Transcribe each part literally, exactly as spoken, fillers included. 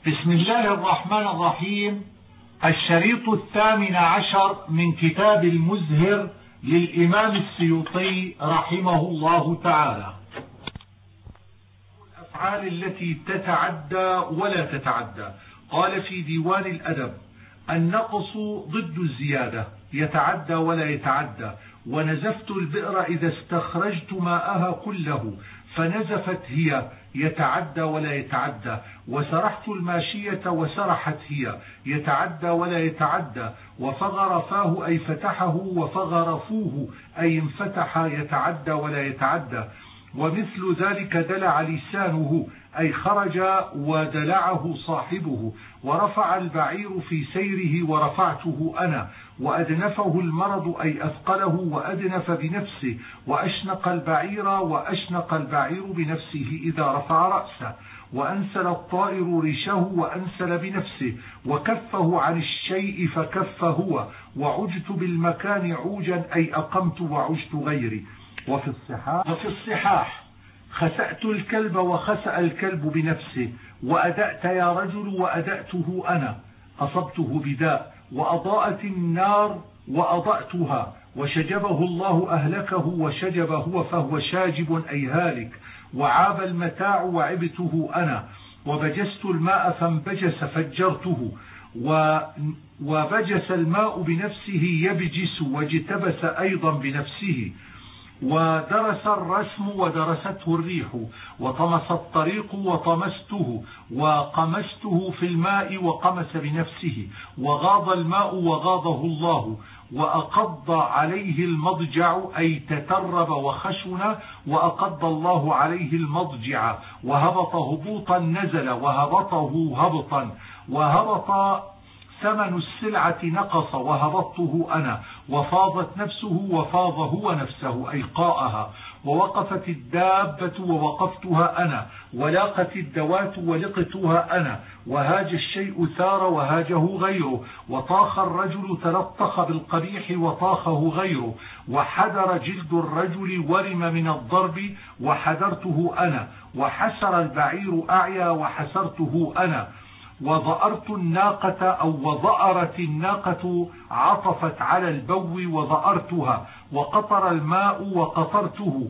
بسم الله الرحمن الرحيم. الشريط الثامن عشر من كتاب المزهر للإمام السيوطي رحمه الله تعالى. الأفعال التي تتعدى ولا تتعدى. قال في ديوان الأدب: النقص ضد الزيادة، يتعدى ولا يتعدى. ونزفت البئر إذا استخرجت ماءها كله فنزفت هي، يتعدى ولا يتعدى. وسرحت الماشية وسرحت هي، يتعدى ولا يتعدى. وفغر فاه أي فتحه، وفغر فوه أي انفتح، يتعدى ولا يتعدى. ومثل ذلك دلع لسانه أي خرج ودلعه صاحبه. ورفع البعير في سيره ورفعته أنا. وأدنفه المرض أي أثقله وأدنف بنفسه. وأشنق البعير وأشنق البعير بنفسه إذا رفع رأسه. وأنسل الطائر ريشه وأنسل بنفسه. وكفه عن الشيء فكف هو. وعجت بالمكان عوجا أي أقمت وعجت غيري. وفي الصحاح, وفي الصحاح خسأت الكلب وخسأ الكلب بنفسه. وأدأت يا رجل وأدأته أنا، أصبته بداء. وأضاءت النار وأضأتها. وشجبه الله أهلكه وشجب هو فهو شاجب أي هالك. وعاب المتاع وعبته أنا. وبجست الماء فانبجس فجرته. وبجس الماء بنفسه يبجس، واجتبس أيضا بنفسه. ودرس الرسم ودرسته الريح. وطمس الطريق وطمسته. وقمسته في الماء وقمس بنفسه. وغاض الماء وغاضه الله. وأقض عليه المضجع أي تترب وخشن. وأقض الله عليه المضجع. وهبط هبوطا نزل، وهبطه هبطا. وهبط ثمن السلعة نقص، وهبطته أنا. وفاضت نفسه وفاض هو نفسه أي قاءها. ووقفت الدابة ووقفتها أنا. ولاقت الدوات ولقتها أنا. وهاج الشيء ثار وهاجه غيره. وطاخ الرجل تلطخ بالقبيح وطاخه غيره. وحدر جلد الرجل ورم من الضرب، وحدرته أنا. وحسر البعير أعيا وحسرته أنا. وضأرت الناقة أو وضأرت الناقة عطفت على البو وضأرتها. وقطر الماء وقطرته.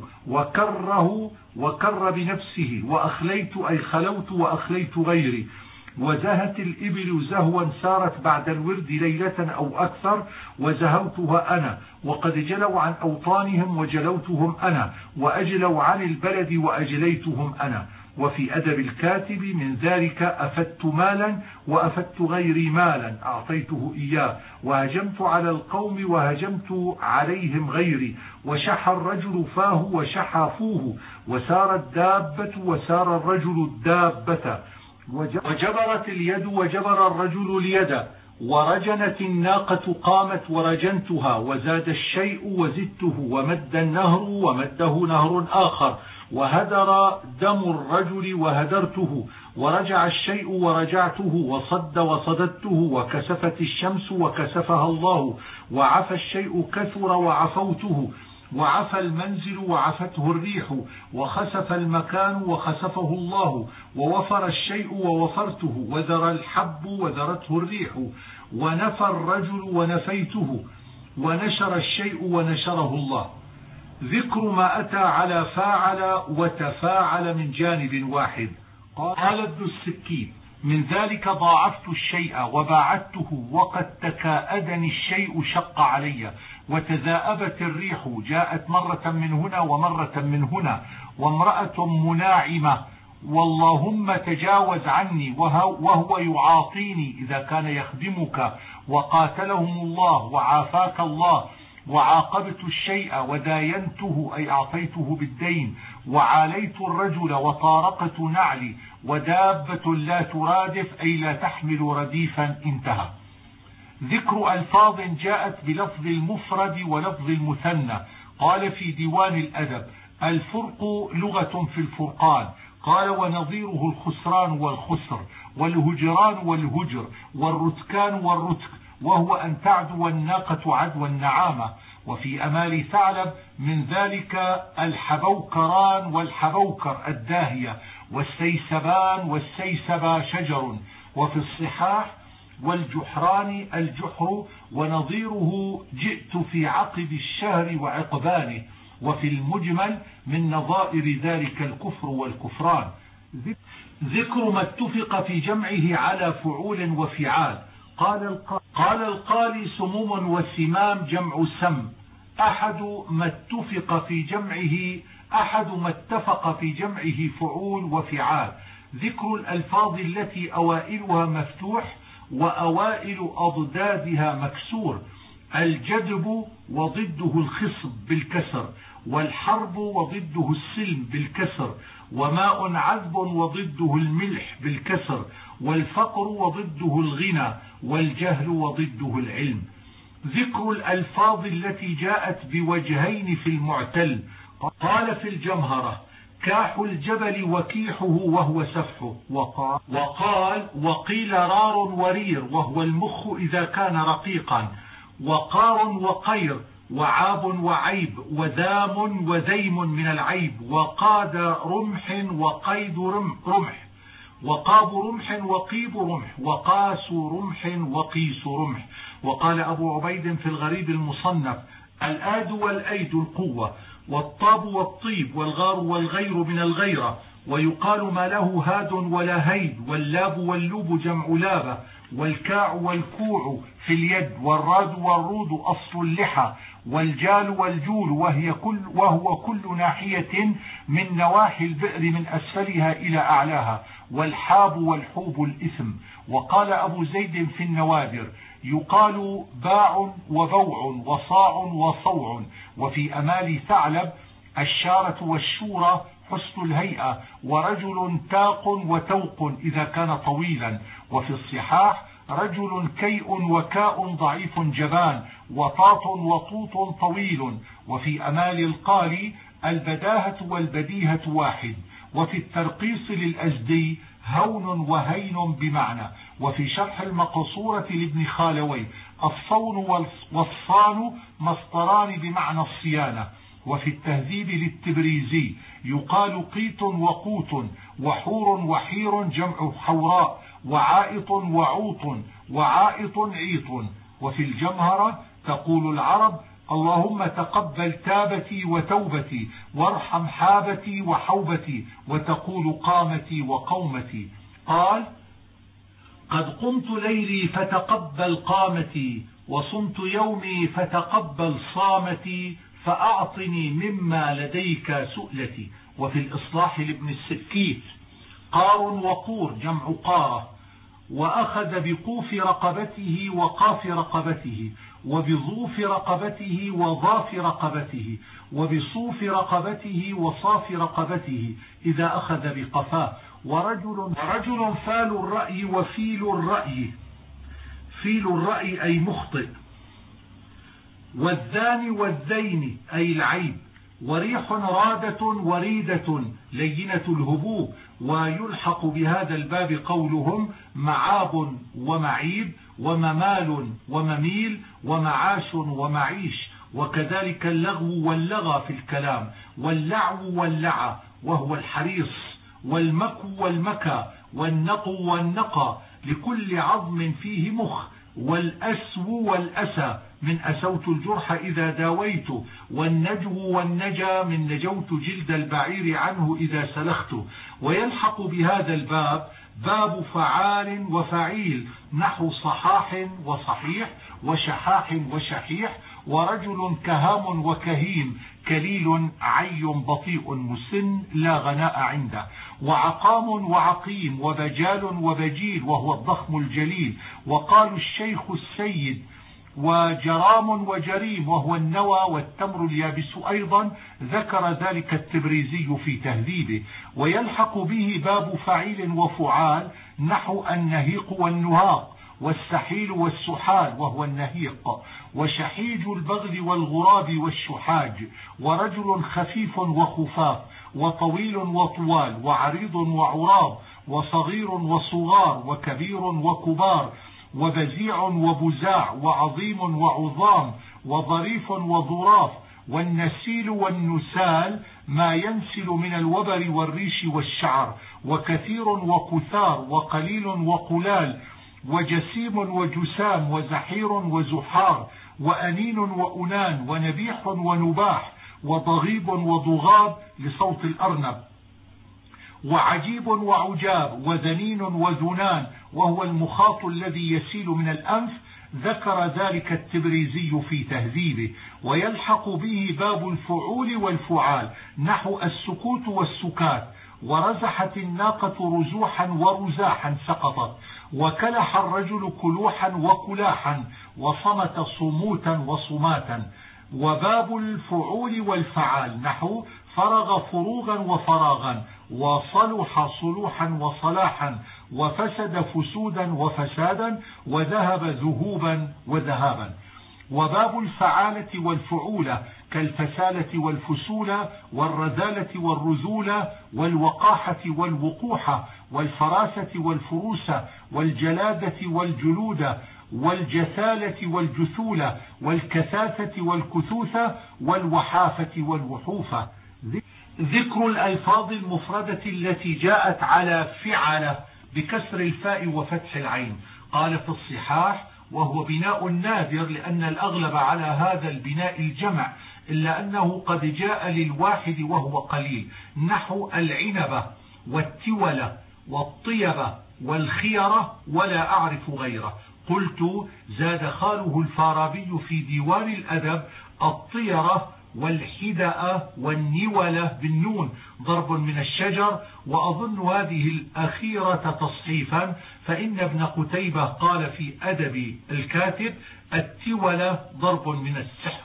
وكره وكر بنفسه. وأخليت أي خلوت وأخليت غيري. وزهت الإبل زهوا سارت بعد الورد ليلة أو أكثر، وزهوتها أنا. وقد جلوا عن أوطانهم وجلوتهم أنا. وأجلوا عن البلد وأجليتهم أنا. وفي أدب الكاتب من ذلك: أفدت مالا وأفدت غيري مالا أعطيته إياه. وهجمت على القوم وهجمت عليهم غيري. وشح الرجل فاه وشح فوه. وسار الدابة وسار الرجل الدابة. وجبرت اليد وجبر الرجل اليد. ورجنت الناقة قامت ورجنتها. وزاد الشيء وزدته. ومد النهر ومده نهر آخر. وهدر دم الرجل وهدرته. ورجع الشيء ورجعته. وصد وصددته. وكسفت الشمس وكسفها الله. وعفى الشيء كثر وعفوته. وعفى المنزل وعفته الريح. وخسف المكان وخسفه الله. ووفر الشيء ووفرته. وذر الحب وذرته الريح. ونفى الرجل ونفيته. ونشر الشيء ونشره الله. ذكر ما أتى على فاعل وتفاعل من جانب واحد. قال ابن السكين: من ذلك ضاعفت الشيء وباعدته. وقد تكاءدني الشيء شق علي. وتذاءبت الريح، جاءت مرة من هنا ومرة من هنا. وامرأة مناعمة، واللهم تجاوز عني، وهو يعاطيني إذا كان يخدمك. وقاتلهم الله وعافاك الله. وعاقبت الشيء وداينته أي أعطيته بالدين. وعاليت الرجل وطارقت نعلي. ودابة لا ترادف أي لا تحمل رديفا. انتهى. ذكر ألفاظ جاءت بلفظ المفرد ولفظ المثنى. قال في ديوان الأدب: الفرق لغة في الفرقان. قال: ونظيره الخسران والخسر، والهجران والهجر، والرتكان والرتك، وهو أن تعدو الناقة عدو النعامة. وفي أمال ثعلب من ذلك الحبوكران والحبوكر الداهية، والسيسبان والسيسبا شجر. وفي الصحاح والجحران الجحر ونظيره جئت في عقب الشهر وعقبانه. وفي المجمل من نظائر ذلك الكفر والكفران. ذكر ما اتفق في جمعه على فعول وفعال. قال القالي سموم وسمام جمع سم. أحد ما اتفق في جمعه أحد ما اتفق في جمعه فعول وفعال. ذكر الألفاظ التي أوائلها مفتوح وأوائل أضدادها مكسور. الجدب وضده الخصب بالكسر، والحرب وضده السلم بالكسر، وماء عذب وضده الملح بالكسر، والفقر وضده الغنى، والجهل وضده العلم. ذكر الألفاظ التي جاءت بوجهين في المعتل. قال في الجمهرة: كاح الجبل وكيحه وهو سفحه. وقال, وقال وقيل رار ورير وهو المخ إذا كان رقيقا. وقار وقير وعاب وعيب وذام وذيم من العيب. وقاد رمح وقيد رمح وقاب رمح وقيب رمح وقاس رمح وقيس رمح. وقال أبو عبيد في الغريب المصنف: الآد والأيد القوة، والطاب والطيب، والغار والغير من الغيرة. ويقال ما له هاد ولا هيد. واللاب واللوب جمع لابة. والكاع والكوع في اليد. والراد والرود أصل اللحى. والجال والجول وهي كل وهو كل ناحية من نواحي البئر من أسفلها إلى أعلاها. والحاب والحوب الإثم. وقال أبو زيد في النوادر: يقال باع وبوع وصاع وصوع. وفي أمال ثعلب: الشارة والشورى حسن الهيئة، ورجل تاق وتوق إذا كان طويلا. وفي الصحاح: رجل كيء وكاء ضعيف جبان، وطاط وطوط طويل. وفي أمال القالي: البداهة والبديهة واحد. وفي الترقيص للأزدي: هون وهين بمعنى. وفي شرح المقصورة لابن خالوي: الصون والصان مصدران بمعنى الصيانة. وفي التهذيب للتبريزي: يقال قيت وقوت، وحور وحير جمع حوراء، وعائط وعوط، وعائط عيط. وفي الجمهرة: تقول العرب: اللهم تقبل تابتي وتوبتي، وارحم حابتي وحوبتي. وتقول قامتي وقومتي. قال: قد قمت ليلي فتقبل قامتي، وصمت يومي فتقبل صامتي، فأعطني مما لديك سؤلتي. وفي الإصلاح لابن السكيت: قار وقور جمع قارة. وأخذ بقوف رقبته وقاف رقبته، وبظوف رقبته وظاف رقبته، وبصوف رقبته وصاف رقبته إذا أخذ بقفاه. ورجل, ورجل فال الرأي وفيل الرأي. فيل الرأي أي مخطئ. والذان والذين أي العيب. وريح رادة وريدة لينة الهبوب. ويلحق بهذا الباب قولهم: معاب ومعيب، وممال ومميل، ومعاش ومعيش. وكذلك اللغو واللغى في الكلام. واللعو واللعى وهو الحريص. والمكو والمكى، والنقو والنقى لكل عظم فيه مخ. والأسو والأسى من أسوت الجرح إذا داويته. والنجو والنجا من نجوت جلد البعير عنه إذا سلخته. ويلحق بهذا الباب باب فعال وفعيل نحو صحاح وصحيح، وشحاح وشحيح. ورجل كهام وكهيم، كليل عي بطيء مسن لا غناء عنده. وعقام وعقيم، وبجال وبجيل وهو الضخم الجليل. وقالوا الشيخ السيد. وجرام وجريم وهو النوى والتمر اليابس أيضا، ذكر ذلك التبريزي في تهذيبه. ويلحق به باب فعيل وفعال نحو النهيق والنهاق، والسحيل والسحال وهو النهيق. وشحيج البغل والغراب والشحاج. ورجل خفيف وخفاف، وطويل وطوال، وعريض وعراض، وصغير وصغار، وكبير وكبار، وبزيع وبزاع، وعظيم وعظام، وظريف وظراف، والنسيل والنسال ما ينسل من الوبر والريش والشعر، وكثير وكثار، وقليل وقلال، وجسيم وجسام، وزحير وزحار، وأنين وأنان، ونبيح ونباح، وضغيب وضغاب لصوت الأرنب، وعجيب وعجاب، وذنين وذنان، وهو المخاط الذي يسيل من الأنف. ذكر ذلك التبريزي في تهذيبه. ويلحق به باب الفعول والفعال نحو السكوت والسكات. ورزحت الناقة رزوحا ورزاحا سقطت، وكلح الرجل كلوحا وكلاحا، وصمت صموتا وصماتا. وباب الفعول والفعال نحو فرغ فروغا وفراغا، وصلح صلوحا وصلاحا، وفسد فسودا وفسادا، وذهب ذهوبا وذهابا. وباب الفعالة والفعولة كالفسالة والفسولة، والرذالة والرذولة، والوقاحة والوقوحة، والفراسة والفروسة، والجلادة والجلودة، والجثالة والجثولة، والكثاثة والكثوثة، والوحافة والوحوفة. ذكر الألفاظ المفردة التي جاءت على فعل بكسر الفاء وفتح العين. قال في الصحاح: وهو بناء نادر لأن الأغلب على هذا البناء الجمع، إلا أنه قد جاء للواحد وهو قليل، نحو العنبة والتولة والطيبة والخيرة ولا أعرف غيره. قلت: زاد خاله الفارابي في ديوان الأدب الطيرة والحدأ والنولة بالنون ضرب من الشجر، وأظن هذه الأخيرة تصحيفا، فإن ابن قتيبة قال في أدب الكاتب: التولة ضرب من السحر.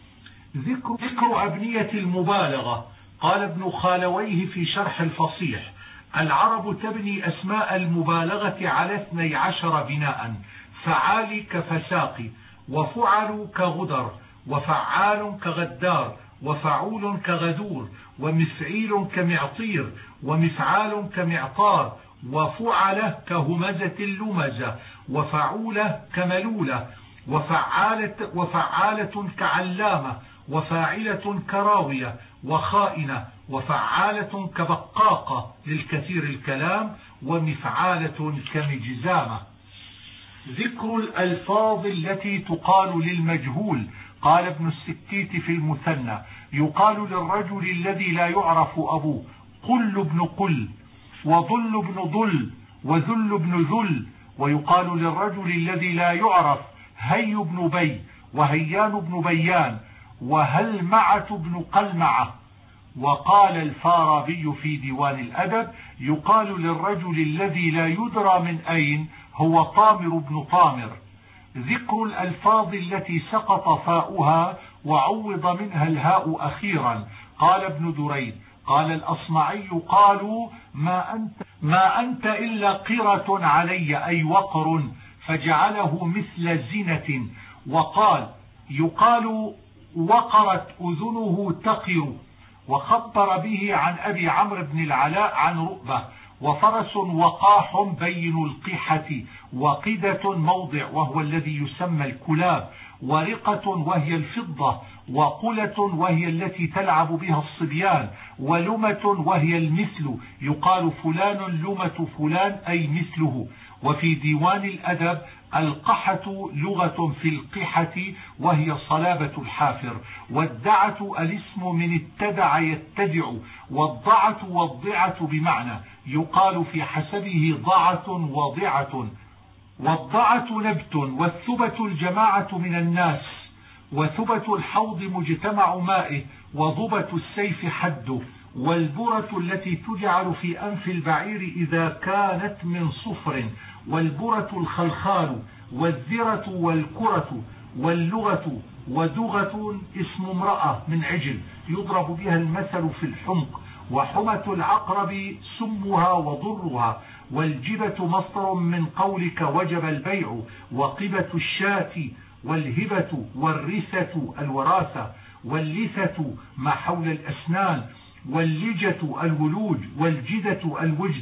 ذكر, ذكر أبنية المبالغة. قال ابن خالويه في شرح الفصيح: العرب تبني أسماء المبالغة على اثني عشر بناء: فعال كفساق، وفعل كغدر، وفعال كغدار، وفعول كغدور، ومفعيل كمعطير، ومفعال كمعطار، وفعلة كهمزة اللمزة، وفعولة كملولة، وفعالة, وفعالة كعلامة، وفاعلة كراوية، وخائنة، وفعالة كبقاقة للكثير الكلام، ومفعالة كمجزامة. ذكر الألفاظ التي تقال للمجهول. قال ابن الستيت في المثنى: يقال للرجل الذي لا يعرف أبوه قل ابن قل، وضل ابن ضل، وذل ابن ذل. ويقال للرجل الذي لا يعرف هي ابن بي، وهيان ابن بيان، وهلمعة ابن قلمعة. وقال الفارابي في ديوان الأدب: يقال للرجل الذي لا يدرى من أين هو طامر ابن طامر. ذكر الألفاظ التي سقط فاؤها وعوض منها الهاء أخيرا. قال ابن دريد: قال الأصمعي: قالوا ما أنت, ما أنت إلا قرة علي، أي وقر، فجعله مثل زنة. وقال: يقال وقرت أذنه تقر. وخبر به عن أبي عمرو بن العلاء عن رؤبة: وفرس وقاح بين القحة، وقدة موضع وهو الذي يسمى الكلاب، ورقة وهي الفضة، وقلة وهي التي تلعب بها الصبيان، ولمة وهي المثل، يقال فلان لمة فلان أي مثله. وفي ديوان الأدب: القحة لغة في القحة وهي صلابة الحافر، والدعة الاسم من اتدع يتدع، والضعة والضعة بمعنى، يقال في حسبه ضعة وضعة. والضعة نبت، والثبة الجماعة من الناس، وثبة الحوض مجتمع مائه، وضبة السيف حده، والبرة التي تجعل في أنف البعير إذا كانت من صفر، والبرة الخلخال، والذرة والكرة، واللغة. ودغة اسم امرأة من عجل يضرب بها المثل في الحمق. وحمة العقرب سمها وضرها. والجبة مصدر من قولك وجب البيع. وقبة الشاة، والهبة، والرثة الوراثة، واللثة ما حول الأسنان، واللجة الولوج، والجدة الوجد.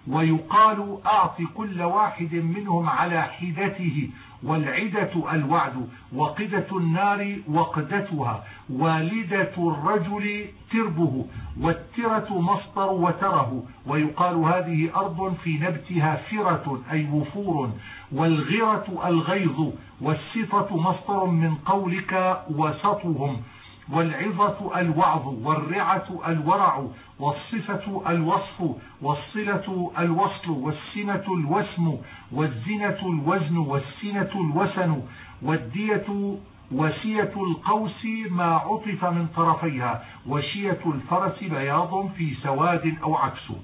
ويقال أعط كل واحد منهم على حدته، والعدة الوعد، وقدة النار وقدتها، والدة الرجل تربه، والترة مصدر وتره. ويقال هذه أرض في نبتها فرة أي وفور، والغرة الغيظ، والسطة مصدر من قولك وسطهم، والعظة الوعظ، والرعة الورع، والصفة الوصف، والصلة الوصل، والسنة الوسم، والزنة الوزن، والسنة الوسن، والدية وشية القوس ما عطف من طرفيها، وشية الفرس بياض في سواد أو عكسه.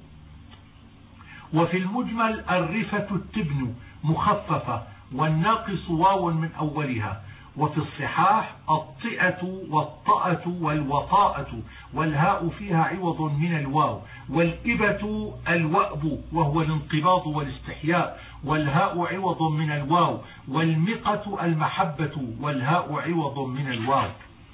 وفي المجمل الرفة التبن مخففة، والناقص واو من أولها. وفي الصحاح الطئة والطأة والوطاءة، والهاء فيها عوض من الواو. والإبة الوأب وهو الانقباض والاستحياء، والهاء عوض من الواو. والمقة المحبة، والهاء عوض من الواو.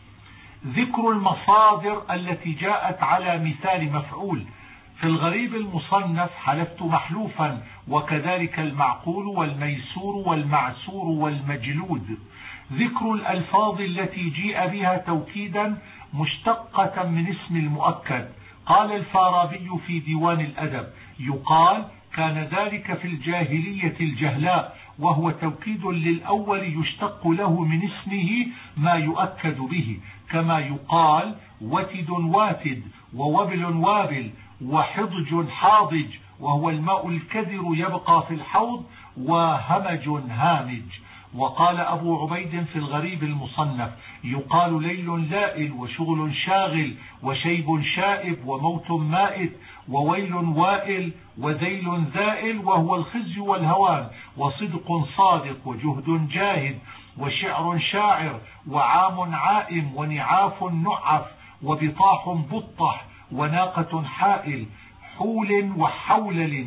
ذكر المصادر التي جاءت على مثال مفعول. في الغريب المصنف حلفت محلوفا، وكذلك المعقول والميسور والمعسور والمجلود. ذكر الألفاظ التي جيء بها توكيدا مشتقة من اسم المؤكد. قال الفارابي في ديوان الأدب: يقال كان ذلك في الجاهلية الجهلاء، وهو توكيد للأول يشتق له من اسمه ما يؤكد به، كما يقال وتد واتد، ووبل وابل، وحضج حاضج، وهو الماء الكدر يبقى في الحوض، وهمج هامج. وقال أبو عبيد في الغريب المصنف: يقال ليل لائل، وشغل شاغل، وشيب شائب، وموت مائت، وويل وائل، وذيل ذائل، وهو الخزي والهوان، وصدق صادق، وجهد جاهد، وشعر شاعر، وعام عائم، ونعاف نعف، وبطاح بطح، وناقة حائل، حول وحولل،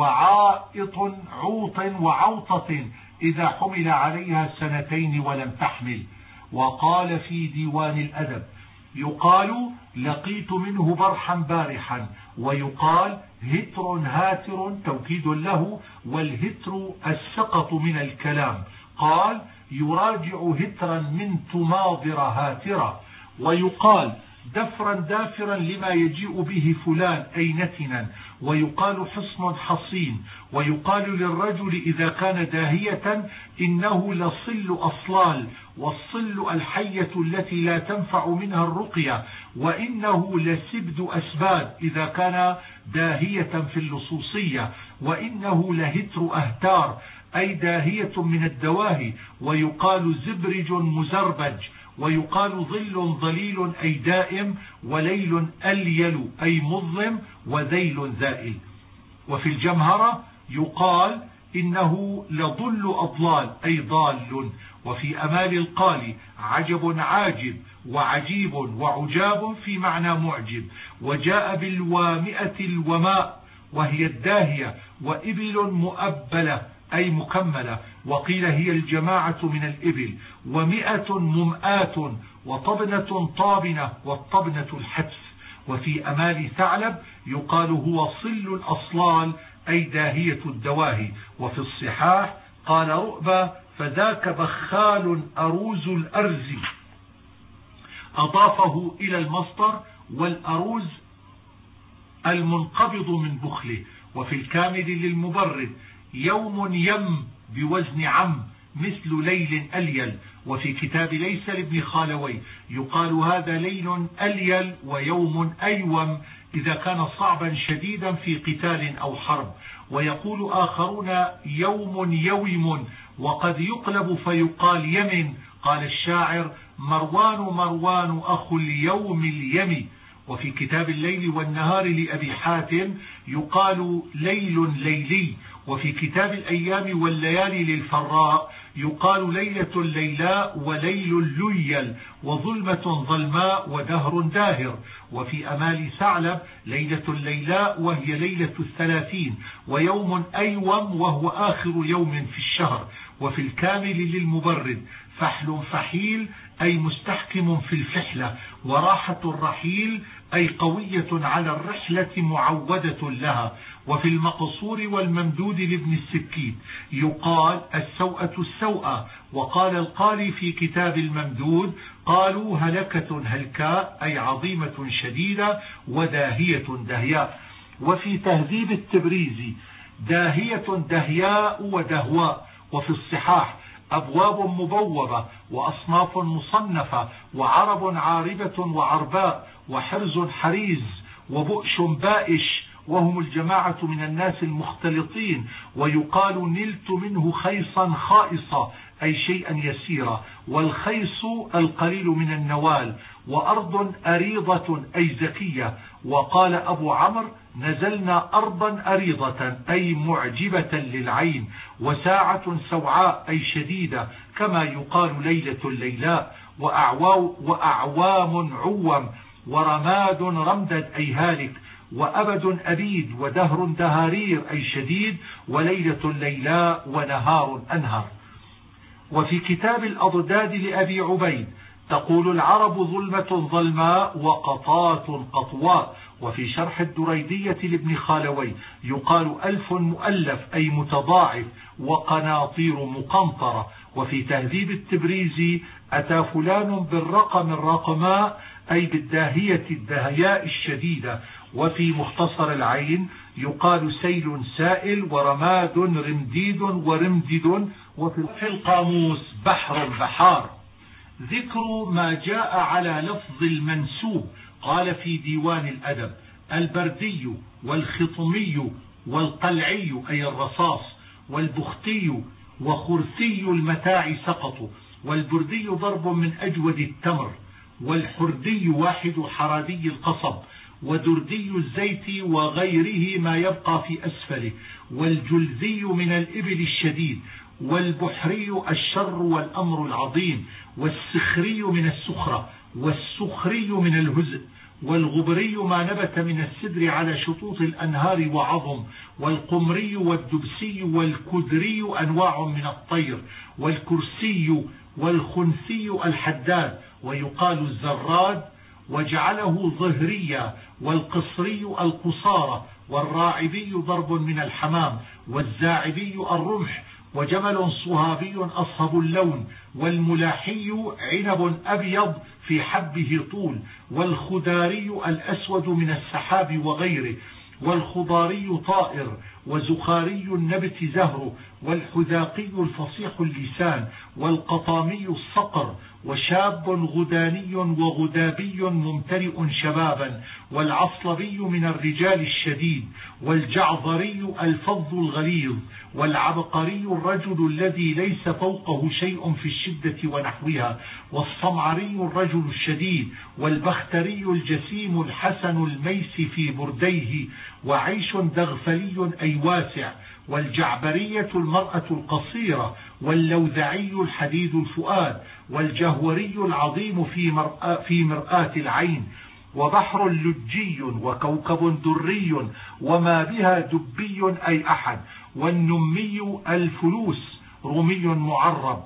وعائط عوط وعوطة إذا حمل عليها سنتين ولم تحمل. وقال في ديوان الأدب: يقال لقيت منه برحا بارحا، ويقال هتر هاتر توكيد له، والهتر السقط من الكلام. قال يراجع هترا من تماضر هاترا. ويقال دفرا دافرا لما يجيء به فلان أي نتنا. ويقال حصن حصين. ويقال للرجل إذا كان داهية إنه لصل أصلال، والصل الحية التي لا تنفع منها الرقية. وإنه لسبد أسباد إذا كان داهية في اللصوصية. وإنه لهتر أهتار أي داهية من الدواهي. ويقال زبرج مزربج. ويقال ظل ظليل أي دائم، وليل أليل أي مظلم، وذيل ذائل. وفي الجمهرة يقال إنه لضل أضلال أي ضال. وفي أمال القال عجب عاجب، وعجيب وعجاب في معنى معجب. وجاء بالوامئة الوماء وهي الداهية، وإبل مؤبلة أي مكملة، وقيل هي الجماعة من الإبل. ومئة ممآت، وطبنة طابنة، والطبنة الحتف. وفي أمال ثعلب يقال هو صل الأصلال أي داهية الدواهي. وفي الصحاح قال رؤبا فذاك بخال أروز الأرز، أضافه إلى المصدر، والأروز المنقبض من بخله. وفي الكامل للمبرد يوم يم بوزن عم مثل ليل أليل. وفي كتاب ليس لابن خالوي يقال هذا ليل أليل ويوم أيوم إذا كان صعبا شديدا في قتال أو حرب. ويقول آخرون يوم يوم، وقد يقلب فيقال يمن. قال الشاعر مروان مروان أخو اليوم اليم. وفي كتاب الليل والنهار لأبي حاتم يقال ليل ليلي. وفي كتاب الأيام والليالي للفراء يقال ليلة ليلاء وليل ليل، وظلمة ظلماء ودهر داهر. وفي أمال ثعلب ليلة ليلاء وهي ليلة الثلاثين، ويوم أيوم وهو آخر يوم في الشهر. وفي الكامل للمبرد فحل فحيل أي مستحكم في الفحلة، وراحة الرحيل أي قوية على الرحلة معودة لها. وفي المقصور والممدود لابن السكين يقال السوءة السوءة. وقال القاري في كتاب الممدود قالوا هلكة هلكاء أي عظيمة شديدة وداهية دهياء. وفي تهذيب التبريزي داهية دهياء ودهواء. وفي الصحاح أبواب مبوبة وأصناف مصنفة وعرب عاربة وعرباء وحرز حريز وبؤش بائش، وهم الجماعة من الناس المختلطين. ويقال نلت منه خيصا خائصا أي شيئا يسيرا، والخيص القليل من النوال. وأرض أريضة أي زكية. وقال أبو عمرو نزلنا أرضا أريضة أي معجبة للعين. وساعة سوعاء أي شديدة، كما يقال ليلة الليلاء. وأعوام عوم ورماد رمدد أي هالك. وأبد أبيد ودهر دهارير أي شديد. وليلة الليلاء ونهار أنهر. وفي كتاب الأضداد لأبي عبيد تقول العرب ظلمة ظلماء وقطات قطواء. وفي شرح الدريدية لابن خالوي يقال ألف مؤلف أي متضاعف وقناطير مقنطرة. وفي تهذيب التبريزي أتى فلان بالرقم الرقماء أي بالداهية الدهياء الشديدة. وفي مختصر العين يقال سيل سائل ورماد رمديد ورمدد. وفي القاموس بحر بحار. ذكر ما جاء على لفظ المنسوب قال في ديوان الأدب البردي والخطمي والقلعي أي الرصاص والبختي وخرثي المتاع سقط. والبردي ضرب من أجود التمر. والحردي واحد حرادي القصب. ودردي الزيت وغيره ما يبقى في أسفله. والجلذي من الإبل الشديد. والبحري الشر والأمر العظيم. والسخري من السخرة. والسخري من الهزء. والغبري ما نبت من السدر على شطوط الأنهار وعظم. والقمري والدبسي والكدري أنواع من الطير. والكرسي والخنثي الحداد ويقال الزراد. وجعله ظهريا. والقصري القصارى. والراعبي ضرب من الحمام. والزاعبي الرمح. وجمل صهابي أصهب اللون. والملاحي عنب أبيض في حبه طول. والخداري الأسود من السحاب وغيره. والخضاري طائر. وزخاري النبت زهر. والحذاقي الفصيح اللسان. والقطامي الصقر. وشاب غداني وغدابي ممتلئ شبابا. والعصلبي من الرجال الشديد. والجعظري الفظ الغليظ. والعبقري الرجل الذي ليس فوقه شيء في الشدة ونحوها. والصمعري الرجل الشديد. والبختري الجسيم الحسن الميس في برديه. وعيش دغفلي أي واسع. والجعبرية المرأة القصيرة. واللوذعي الحديد الفؤاد. والجهوري العظيم في مرآة, في مرآة العين. وبحر لجي وكوكب دري وما بها دبي أي أحد. والنمي الفلوس رمي معرب.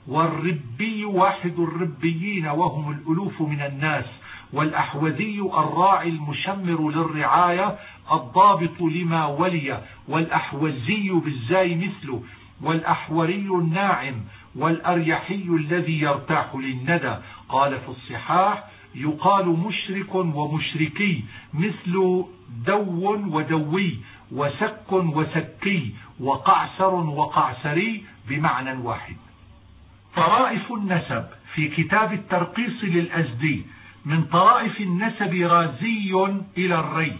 والربي واحد الربيين وهم الألوف من الناس. والأحوذي الراعي المشمر للرعاية الضابط لما ولي. والأحوزي بالزاي مثله. والأحوري الناعم. والأريحي الذي يرتاح للندى. قال في الصحاح يقال مشرك ومشركي مثل دو ودوي وسك وسكي وقعسر وقعسري بمعنى واحد. طرائف النسب في كتاب الترقيص للأزدي من طرائف النسب رازي إلى الري.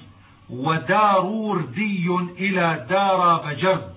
وداروردي إلى دار بجرد.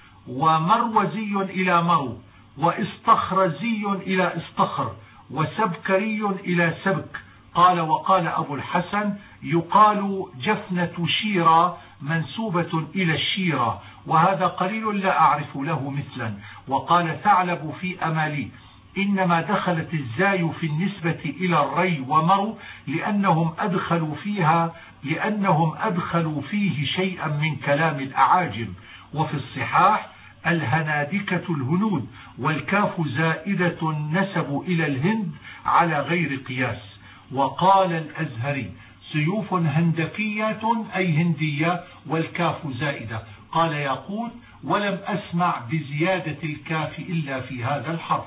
ومروزي إلى مرو. واستخرزي إلى استخر. وسبكري إلى سبك. قال وقال أبو الحسن يقال جفنة شيرة منسوبة إلى الشيرة، وهذا قليل لا أعرف له مثلا. وقال ثعلب في أمالي إنما دخلت الزاي في النسبة إلى الري ومرو لأنهم أدخلوا فيها لأنهم أدخلوا فيه شيئا من كلام الأعاجم. وفي الصحاح الهنادكة الهنود، والكاف زائدة نسب إلى الهند على غير قياس. وقال الأزهري سيوف هندكية أي هندية والكاف زائدة. قال ياقوت ولم أسمع بزيادة الكاف إلا في هذا الحرف.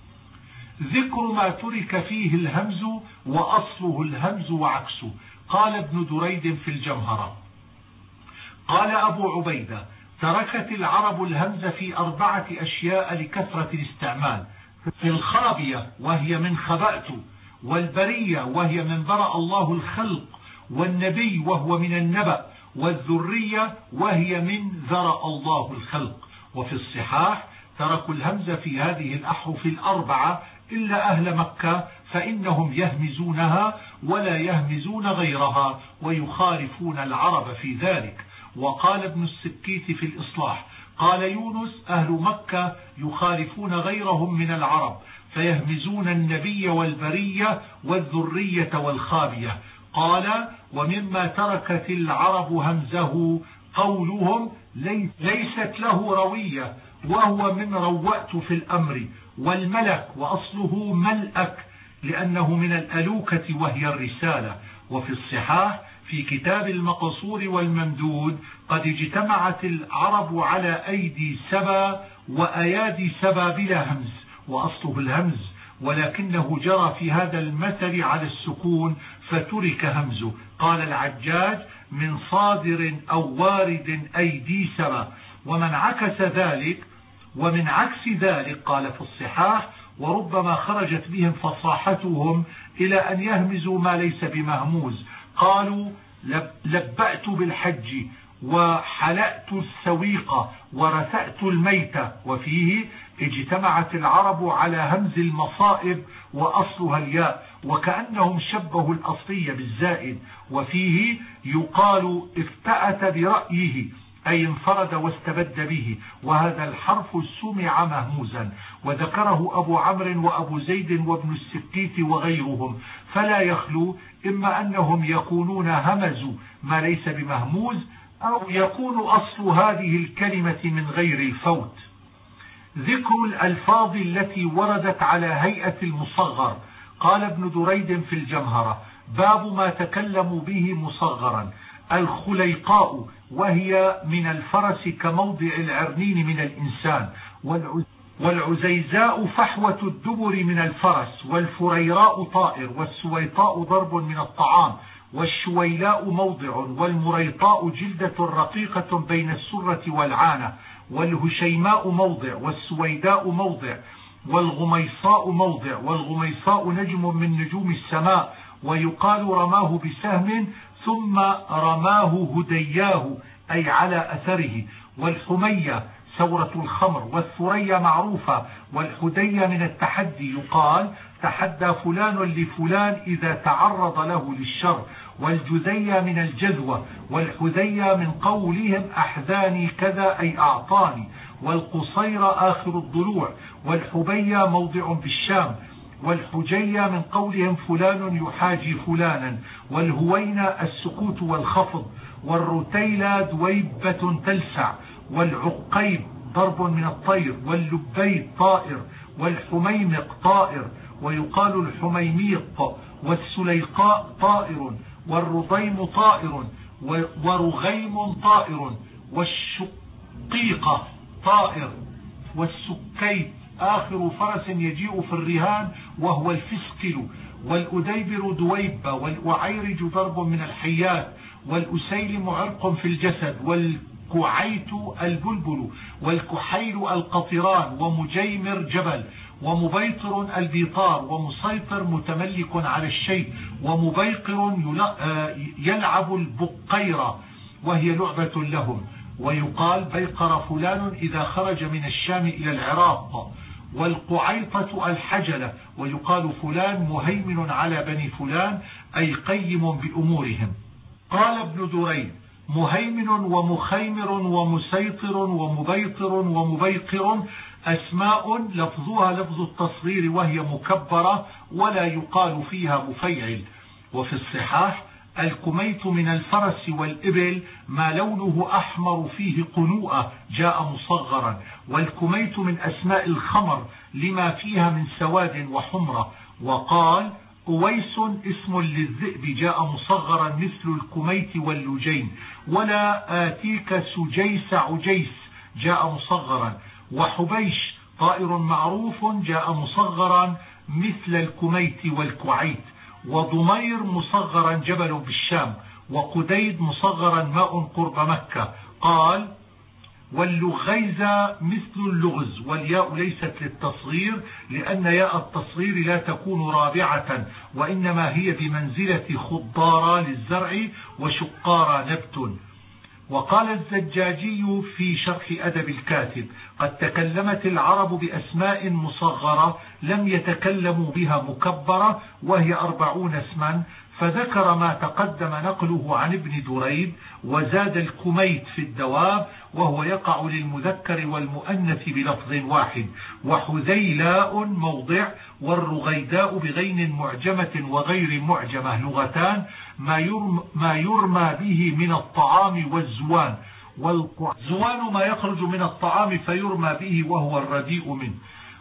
ذكر ما ترك فيه الهمز وأصله الهمز وعكسه. قال ابن دريد في الجمهرة قال أبو عبيدة تركت العرب الهمز في أربعة أشياء لكثرة الاستعمال: في الخابية وهي من خبأت، والبرية وهي من برأ الله الخلق، والنبي وهو من النبأ، والذرية وهي من ذرأ الله الخلق. وفي الصحاح تركوا الهمز في هذه الأحرف الأربعة إلا أهل مكة فإنهم يهمزونها ولا يهمزون غيرها ويخالفون العرب في ذلك. وقال ابن السكيت في الإصلاح قال يونس أهل مكة يخالفون غيرهم من العرب فيهمزون النبي والبرية والذرية والخابية. قال ومما تركت العرب همزه قولهم ليست له روية وهو من روأت في الأمر، والملك وأصله ملأك لأنه من الألوكة وهي الرسالة. وفي الصحاح في كتاب المقصور والممدود قد اجتمعت العرب على أيدي سبا وأيادي سبا بلا همز وأصله الهمز، ولكنه جرى في هذا المثل على السكون فترك همزه. قال العجاج من صادر أو وارد أيدي سبا. ومن عكس ذلك ومن عكس ذلك قال في الصحاح وربما خرجت بهم فصاحتهم إلى أن يهمزوا ما ليس بمهموز. قالوا لبأت بالحج وحلأت السويقة ورثأت الميتة. وفيه اجتمعت العرب على همز المصائب وأصلها الياء وكأنهم شبهوا الأصلية بالزائد. وفيه يقال افتأت برأيه أي انفرد واستبد به، وهذا الحرف سمع مهموزا. وذكره أبو عمرو وأبو زيد وابن السكيت وغيرهم، فلا يخلو إما أنهم يكونون همزوا ما ليس بمهموز أو يكون أصل هذه الكلمة من غير الفوت. ذكر الألفاظ التي وردت على هيئة المصغر. قال ابن دريد في الجمهرة باب ما تكلموا به مصغرا: الخليقاء وهي من الفرس كموضع العرنين من الإنسان، والعزيزاء فحوة الدبر من الفرس، والفريراء طائر، والسويطاء ضرب من الطعام، والشويلاء موضع، والمريطاء جلدة رقيقة بين السرة والعانة، والهشيماء موضع، والسويداء موضع، والغميصاء موضع، والغميصاء نجم من نجوم السماء، ويقال رماه بسهم ثم رماه هدياه أي على أثره. والحمية ثورة الخمر، والثريا معروفة، والحدية من التحدي يقال تحدى فلان لفلان إذا تعرض له للشر. والجذية من الجذوة، والحذية من قولهم أحذاني كذا أي أعطاني. والقصير آخر الضلوع، والحبية موضع بالشام، والحجية من قولهم فلان يحاجي فلانا. والهوينة السكوت والخفض، والرتيلة دويبة تلسع، والعقيب ضرب من الطير، واللبيد طائر، والحميمق طائر، ويقال الحميميق، والسليقاء طائر، والرضيم طائر، ورغيم طائر، والشقيقة طائر، والسكيت آخر فرس يجيء في الرهان وهو الفسقل، والأديبر دويبة، والأعيرج ضرب من الحيات، والأسيلم عرق في الجسد، والكعيت البلبل، والكحيل القطران، ومجيمر جبل، ومبيطر البيطار، ومسيطر متملك على الشيء، ومبيقر يلعب البقيرة وهي لعبة لهم. ويقال بيقر فلان إذا خرج من الشام إلى العراق. والقعيطة الحجلة، ويقال فلان مهيمن على بني فلان أي قيم بأمورهم. قال ابن دريد مهيمن ومخيمر ومسيطر ومبيطر ومبيقر أسماء لفظها لفظ التصغير وهي مكبرة ولا يقال فيها مفيعل. وفي الصحاح الكميت من الفرس والإبل ما لونه أحمر فيه قنوءة جاء مصغرا. والكميت من أسماء الخمر لما فيها من سواد وحمرة. وقال أويس اسم للذئب جاء مصغرا مثل الكميت واللجين. ولا آتيك سجيس عجيس جاء مصغرا. وحبيش طائر معروف جاء مصغرا مثل الكميت والكعيت. وضمير مصغرا جبل بالشام. وقديد مصغرا ماء قرب مكة. قال واللغيزة مثل اللغز، والياء ليست للتصغير لأن ياء التصغير لا تكون رابعة، وإنما هي بمنزلة خضارة للزرع وشقارة نبت. وقال الزجاجي في شرح أدب الكاتب قد تكلمت العرب بأسماء مصغرة لم يتكلموا بها مكبرة وهي أربعون اسما، فذكر ما تقدم نقله عن ابن دريد. وزاد الكميت في الدواب وهو يقع للمذكر والمؤنث بلفظ واحد. وحذيلاء موضع. والرغيداء بغين معجمة وغير معجمة لغتان ما يرمى, ما يرمى به من الطعام والزوان. والزوان ما يخرج من الطعام فيرمى به وهو الرديء منه.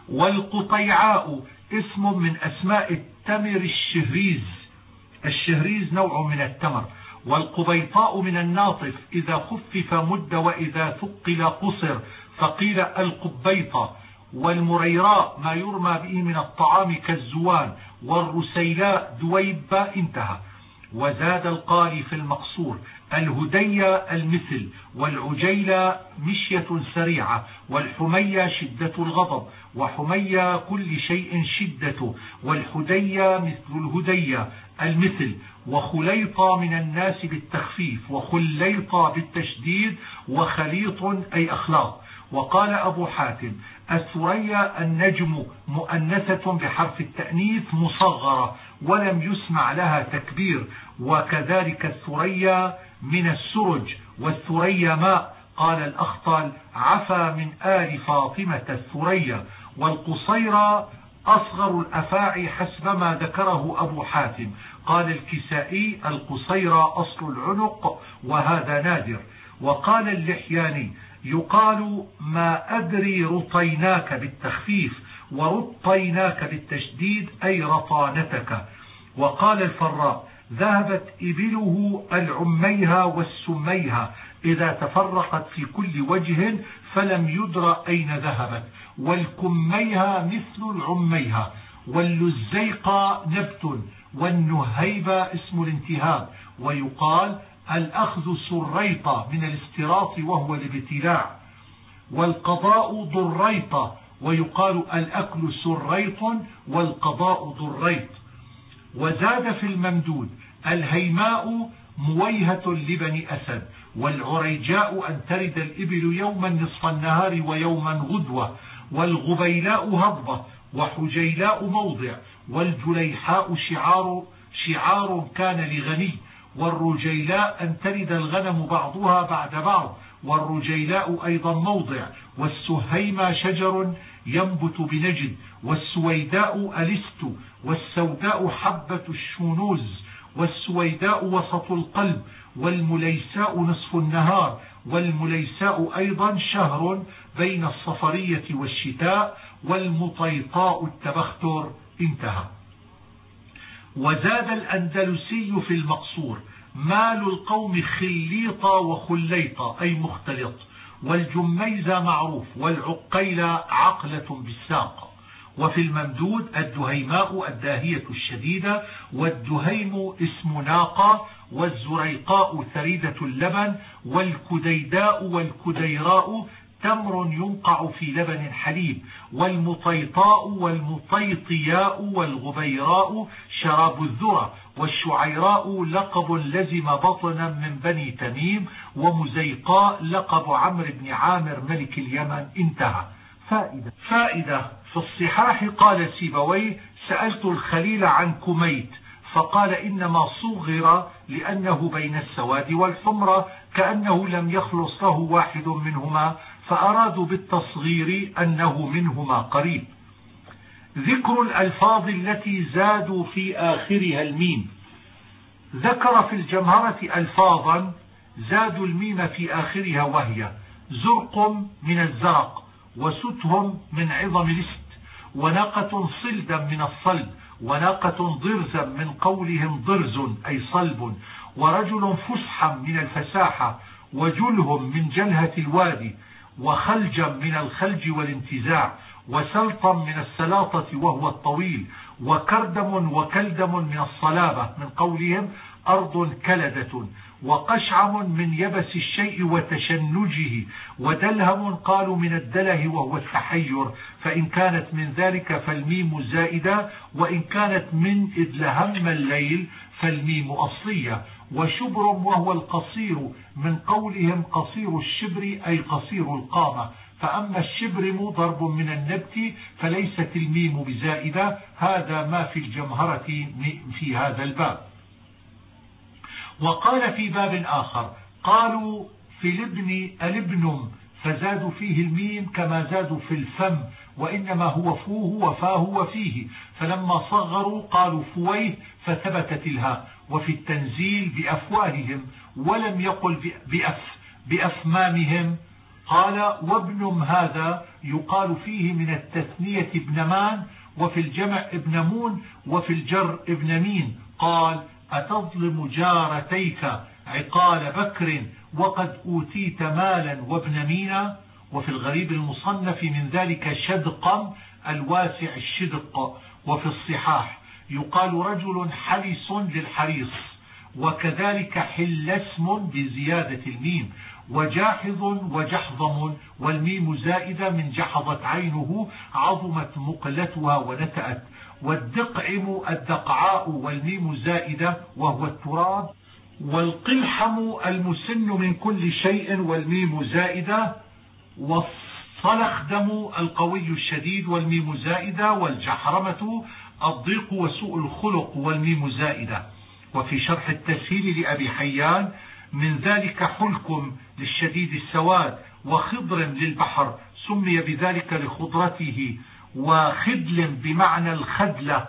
والقطيعاء اسم من أسماء التمر الشهريز. الشهريز نوع من التمر. والقبيطاء من الناطف إذا خفف مد وإذا ثقل قصر فقيل القبيطة. والمريراء ما يرمى به من الطعام كالزوان. والرسيلاء دويب انتهى. وزاد القاري في المقصور الهدية المثل. والعجيلة مشية سريعة. والحمية شدة الغضب. وحمية كل شيء شدته. والحدية مثل الهدية المثل. وخليطة من الناس بالتخفيف. وخليطة بالتشديد. وخليط أي أخلاط. وقال أبو حاتم الثريا النجم مؤنثة بحرف التأنيث مصغرة ولم يسمع لها تكبير. وكذلك الثريا من السرج. والثريا ماء. قال الأخطل عفا من آل فاطمة الثريا. والقصيرى أصغر الأفاعي حسب ما ذكره أبو حاتم. قال الكسائي القصيرى أصل العنق وهذا نادر. وقال اللحياني يقال ما أدري رطيناك بالتخفيف ورطيناك بالتشديد أي رطانتك. وقال الفراء ذهبت إبله العميها والسميها إذا تفرقت في كل وجه فلم يدر أين ذهبت. والكميها مثل العميها. واللزيقة نبت. والنهيبة اسم الانتهاب. ويقال الأخذ سريطة من الاستراط وهو الابتلاع. والقضاء ضريطة. ويقال الأكل سريط والقضاء ضريط. وزاد في الممدود الهيماء مويهة لبني أسد. والعريجاء أن ترد الإبل يوما نصف النهار ويوما غدوة. والغبيلاء هضبة. وحجيلاء موضع. والجليحاء شعار, شعار كان لغني. والرجيلاء أن ترد الغنم بعضها بعد بعض. والرجيلاء أيضا موضع. والسهيمة شجر ينبت بنجد. والسويداء ألست. والسوداء حبة الشونوز. والسويداء وسط القلب. والمليساء نصف النهار. والمليساء أيضا شهر بين الصفرية والشتاء. والمطيطاء التبختر انتهى. وزاد الأندلسي في المقصور مال القوم خليطة وخليطة أي مختلط. والجميزة معروف. والعقيلة عقلة بالساق. وفي الممدود الدهيماء الداهية الشديدة. والدهيم اسم ناقة. والزريقاء ثريدة اللبن. والكديداء والكديراء تمر ينقع في لبن حليب. والمطيطاء والمطيطياء والغبيراء شراب الذرة. والشعيراء لقب لزم بطنا من بني تميم. ومزيقاء لقب عمرو بن عامر ملك اليمن انتهى. فائدة, فائدة في الصحاح قال سيبويه سألت الخليل عن كميت فقال إنما صغر لأنه بين السواد والحمرة كأنه لم يخلص له واحد منهما فأرادوا بالتصغير أنه منهما قريب. ذكر الألفاظ التي زادوا في آخرها الميم. ذكر في الجمهرة ألفاظا زادوا الميم في آخرها وهي زرق من الزرق، وستهم من عظم الاست، وناقة صلدا من الصلب، وناقة ضرزا من قولهم ضرز أي صلب، ورجل فسحا من الفساحة، وجلهم من جلهة الوادي، وخلجا من الخلج والانتزاع، وسلطا من السلاطة وهو الطويل، وكردم وكلدم من الصلابة من قولهم أرض كلدة، وقشعم من يبس الشيء وتشنجه، ودلهم قالوا من الدله وهو التحير، فإن كانت من ذلك فالميم زائدة، وإن كانت من إذ لهم الليل فالميم أصلية. وشبر وهو القصير من قولهم قصير الشبر أي قصير القامة، فأما الشبرم ضرب من النبت فليست الميم بزائدة. هذا ما في الجمهرة في هذا الباب. وقال في باب آخر قالوا في الابن الابن فزادوا فيه الميم كما زادوا في الفم، وإنما هو فوه وفاه وفيه، فلما صغروا قالوا فويه فثبتت الهاء. وفي التنزيل بأفواههم، ولم يقل بأف بأفمامهم. قال وابنم هذا يقال فيه من التثنية ابن مان، وفي الجمع ابن مون، وفي الجر ابن مين. قال أتظلم جارتيك عقال بكر وقد أوتيت مالا وابن مينا. وفي الغريب المصنف من ذلك شدقا الواسع الشدق. وفي الصحاح يقال رجل حلس للحريص، وكذلك حل اسم بزيادة الميم، وجاحظ وجحظم، والميم زائدة من جحظت عينه عظمت مقلتها ونتأت. والدقعم الدقعاء والميم زائدة وهو التراب. والقلحم المسن من كل شيء والميم زائدة. والصلخدم القوي الشديد والميم زائدة. والجحرمة الضيق وسوء الخلق والميم زائدة. وفي شرح التسهيل لأبي حيان من ذلك حلكم للشديد السواد، وخضر للبحر سمي بذلك لخضرته، وخدل بمعنى الخدلة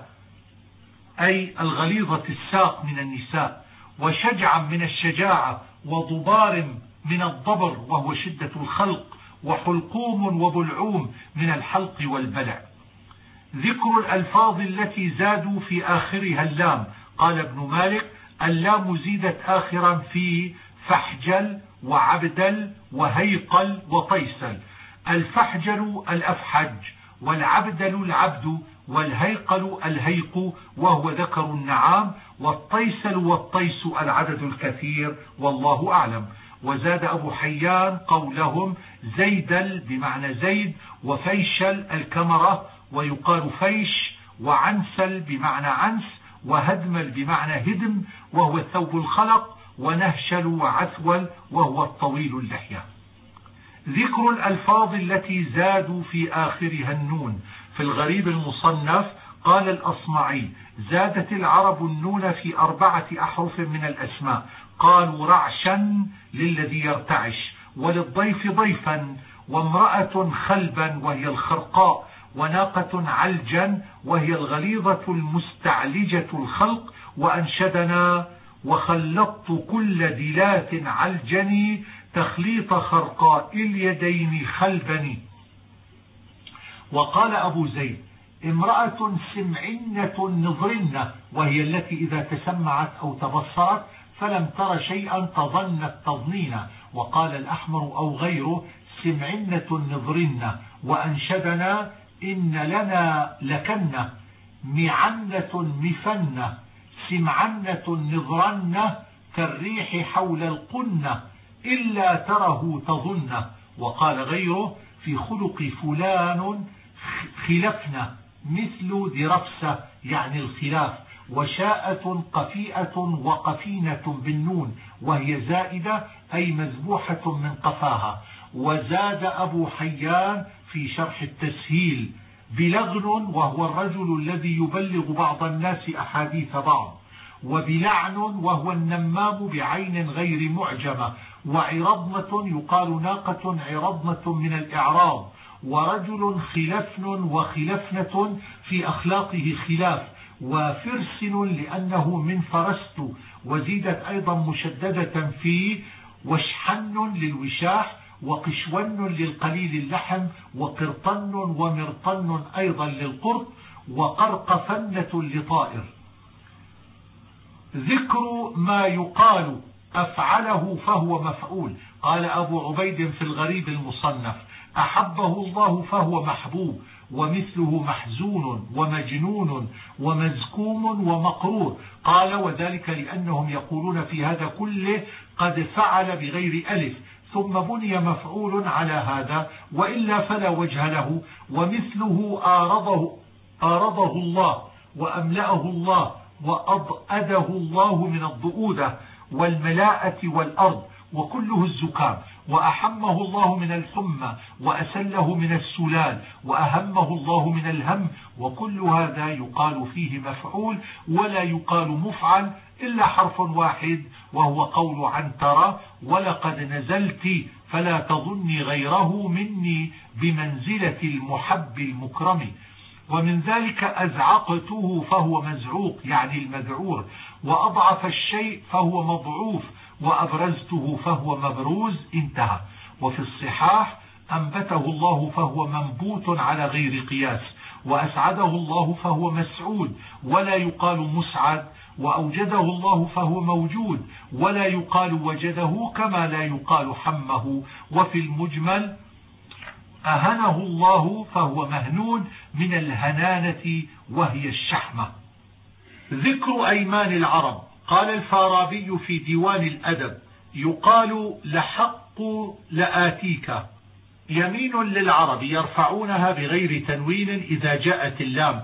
أي الغليظة الساق من النساء، وشجعا من الشجاعة، وضبار من الضبر وهو شدة الخلق، وحلقوم وبلعوم من الحلق والبلع. ذكر الألفاظ التي زادوا في آخرها اللام. قال ابن مالك اللام زيدت آخرا في فحجل وعبدل وهيقل وطيسل. الفحجل الأفحج، والعبدل العبد، والهيقل الهيق وهو ذكر النعام، والطيسل والطيس العدد الكثير، والله أعلم. وزاد أبو حيان قولهم زيدل بمعنى زيد، وفيشل الكمرة ويقال فيش، وعنسل بمعنى عنس، وهدمل بمعنى هدم وهو ثوب الخلق، ونهشل وعثول وهو الطويل اللحية. ذكر الألفاظ التي زادوا في آخرها النون. في الغريب المصنف قال الأصمعي زادت العرب النون في أربعة أحرف من الأسماء. قالوا رعشا للذي يرتعش، وللضيف ضيفا، وامرأة خلبا وهي الخرقاء، وناقة علجا وهي الغليظة المستعلجة الخلق. وأنشدنا وخلطت كل دلات علجني تخليط خرقاء اليدين خلبني. وقال أبو زيد امرأة سمعنة نظرنة، وهي التي إذا تسمعت أو تبصرت فلم تر شيئا تظنت تظنينا. وقال الأحمر أو غيره سمعنة نظرنة. وأنشدنا إن لنا لكنة معنة مفنة سمعنة نظرنة كالريح حول القنة إلا تره تظنه. وقال غيره في خلق فلان خلفنا مثل درفسة يعني الخلاف، وشاءة قفيئة وقفينة بالنون وهي زائدة أي مذبوحة من قفاها. وزاد أبو حيان في شرح التسهيل بلغن وهو الرجل الذي يبلغ بعض الناس أحاديث بعض، وبلعن وهو النمام بعين غير معجمة، وعرضمة يقال ناقة عرضمة من الإعراض، ورجل خلفن وخلفنة في أخلاقه خلاف، وفرسن لأنه من فرست، وزيدت أيضا مشددة فيه، وشحن للوشاح، وقشون للقليل اللحم، وقرطن ومرطن أيضا للقرط، وقرقفنة لطائر. ذكر ما يقال أفعله فهو مفعول. قال أبو عبيد في الغريب المصنف: أحبه الله فهو محبوب، ومثله محزون ومجنون ومزكوم ومقرور. قال: وذلك لأنهم يقولون في هذا كله قد فعل بغير ألف، ثم بني مفعول على هذا، وإلا فلا وجه له. ومثله آرضه, آرضه الله، وأملأه الله، وأضأده الله من الضؤودة والملاءة والأرض، وكله الزكام. وأحمه الله من الحمى، وأسله من السلال، وأهمه الله من الهم. وكل هذا يقال فيه مفعول ولا يقال مفعل إلا حرف واحد، وهو قول عنترة: ولقد نزلت فلا تظني غيره مني بمنزلة المحب المكرم. ومن ذلك أزعقته فهو مزعوق يعني المذعور، وأضعف الشيء فهو مضعوف، وأبرزته فهو مبروز. انتهى. وفي الصحاح: أنبته الله فهو منبوت على غير قياس، وأسعده الله فهو مسعود ولا يقال مسعد، وأوجده الله فهو موجود ولا يقال وجده، كما لا يقال حمه. وفي المجمل: أهنه الله فهو مهنون من الهنانة وهي الشحمة. ذكر أيمان العرب. قال الفارابي في ديوان الأدب: يقال لحق لآتيك، يمين للعرب يرفعونها بغير تنوين إذا جاءت اللام.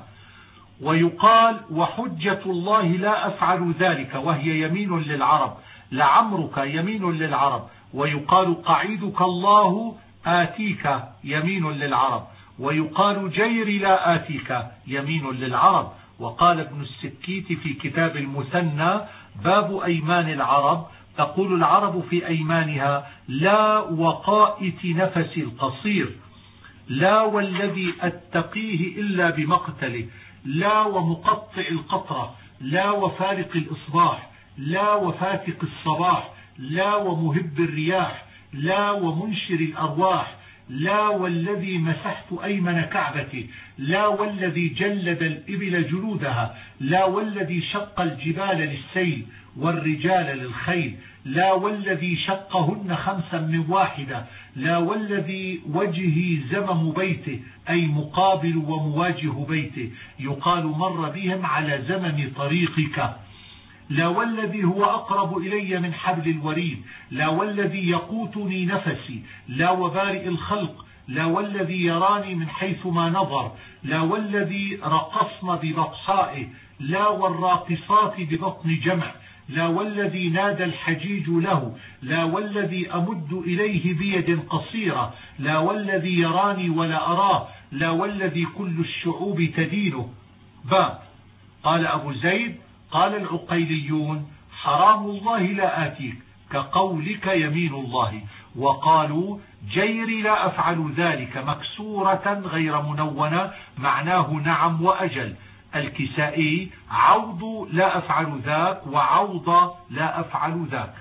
ويقال وحجة الله لا أفعل ذلك، وهي يمين للعرب. لعمرك يمين للعرب. ويقال قعيدك الله آتيك، يمين للعرب. ويقال جيري لا آتيك، يمين للعرب. وقال ابن السكيت في كتاب المثنى: باب أيمان العرب: تقول العرب في أيمانها: لا وقائت نفس القصير، لا والذي أتقيه إلا بمقتله، لا ومقطع القطرة، لا وفارق الإصباح، لا وفاتق الصباح، لا ومهب الرياح، لا ومنشر الأرواح، لا والذي مسحت أيمن كعبتي، لا والذي جلد الإبل جلودها، لا والذي شق الجبال للسيل والرجال للخيل، لا والذي شقهن خمسا من واحدة، لا والذي وجهي زمم بيته أي مقابل ومواجه بيته، يقال مر بهم على زمم طريقك، لا والذي هو أقرب إلي من حبل الوريد، لا والذي يقوتني نفسي، لا وبارئ الخلق، لا والذي يراني من حيث ما نظر، لا والذي رقصن ببطحائه، لا والراقصات ببطن جمع، لا والذي نادى الحجيج له، لا والذي أمد إليه بيد قصيرة، لا والذي يراني ولا أراه، لا والذي كل الشعوب تدينه. با. قال أبو زيد: قال العقيليون: حرام الله لا آتيك، كقولك يمين الله. وقالوا: جيري لا أفعل ذلك، مكسورة غير منونة، معناه نعم وأجل. الكسائي: عوض لا أفعل ذاك، وعوض لا أفعل ذاك.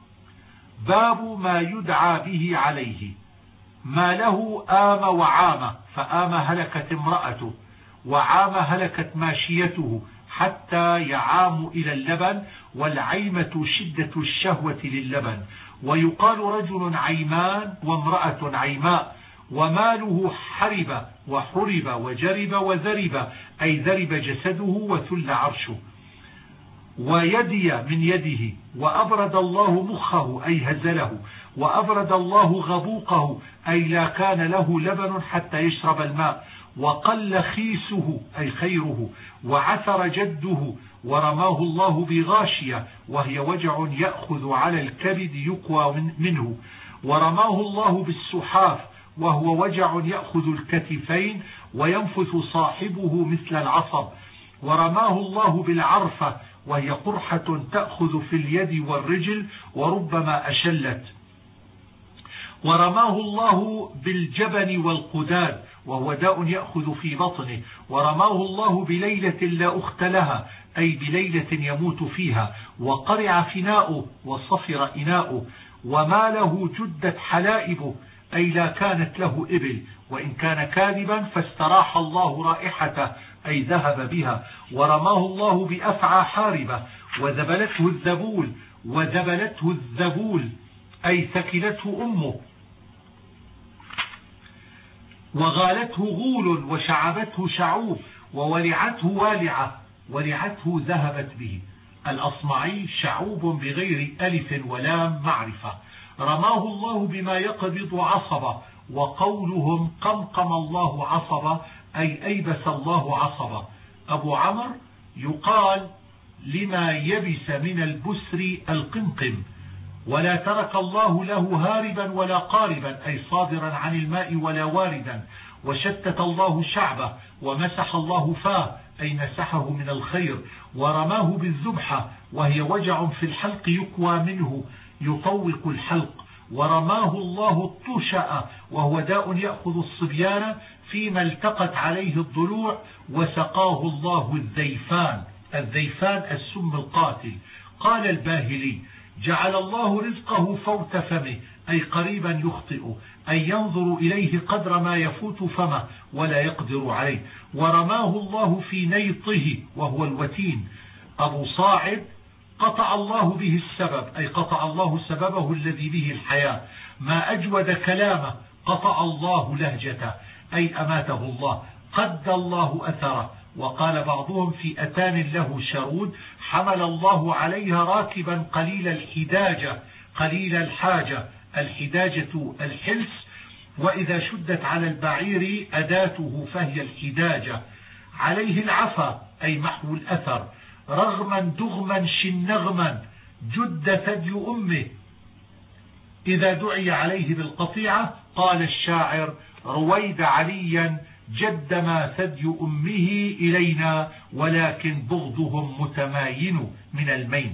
باب ما يدعى به عليه. ما له آم وعام، فآم هلكت امرأته، وعام هلكت ماشيته، حتى يعام إلى اللبن، والعيمة شدة الشهوة للبن. ويقال رجل عيمان وامرأة عيماء. وماله حرب وحرب وجرب وذرب، أي ذرب جسده وثل عرشه. ويدي من يده. وأبرد الله مخه أي هزله. وأبرد الله غبوقه أي لا كان له لبن حتى يشرب الماء. وقل خيسه أي خيره. وعثر جده. ورماه الله بغاشية، وهي وجع يأخذ على الكبد يقوى منه. ورماه الله بالسحاف، وهو وجع يأخذ الكتفين وينفث صاحبه مثل العصب. ورماه الله بالعرفة، وهي قرحة تأخذ في اليد والرجل وربما أشلت. ورماه الله بالجبن والقداد، وهو داء يأخذ في بطنه. ورماه الله بليلة لا أخت لها، أي بليلة يموت فيها، وقرع فناؤه وصفر إناؤه، وما له جدت حلائبه، أي لا كانت له إبل، وإن كان كاذبا فاستراح الله رائحته، أي ذهب بها. ورماه الله بأفعى حاربة، وذبلته الذبول وذبلته الذبول أي ثكلته أمه، وغالته غول، وشعبته شعوب، وولعته والعة، ولعته ذهبت به. الأصمعي شعوب بغير ألف ولام معرفة. رماه الله بما يقبض عصبة، وقولهم قمقم الله عصبة أي أيبس الله عصبة. أبو عمرو يقال لما يبس من البسر القمقم. ولا ترك الله له هاربا ولا قاربا، أي صادرا عن الماء ولا واردا. وشتت الله شعبه، ومسح الله فاه، أي مسحه من الخير. ورماه بالذبحة، وهي وجع في الحلق يكوى منه، يطوق الحلق. ورماه الله الطشأ، وهو داء يأخذ الصبيان فيما التقت عليه الضلوع. وسقاه الله الذيفان، الذيفان السم القاتل. قال الباهلي: جعل الله رزقه فوت فمه، أي قريبا يخطئ، أي ينظر إليه قدر ما يفوت فمه ولا يقدر عليه. ورماه الله في نيطه، وهو الوتين. أبو صاعد: قطع الله به السبب، أي قطع الله سببه الذي به الحياة. ما أجود كلامه، قطع الله لهجته، أي أماته الله. قد الله أثره. وقال بعضهم في أتان له شرود: حمل الله عليها راكبا قليل الحداجة، قليل الحاجة. الحداجة الحلس، وإذا شدت على البعير أداته فهي الحداجة. عليه العفا، أي محو الأثر. رغما دغما شنغما، جد ثدي أمه. إذا دعي عليه بالقطيعة قال الشاعر: رويد عليا جد ما ثدي أمه إلينا، ولكن بغضهم متماين من المين.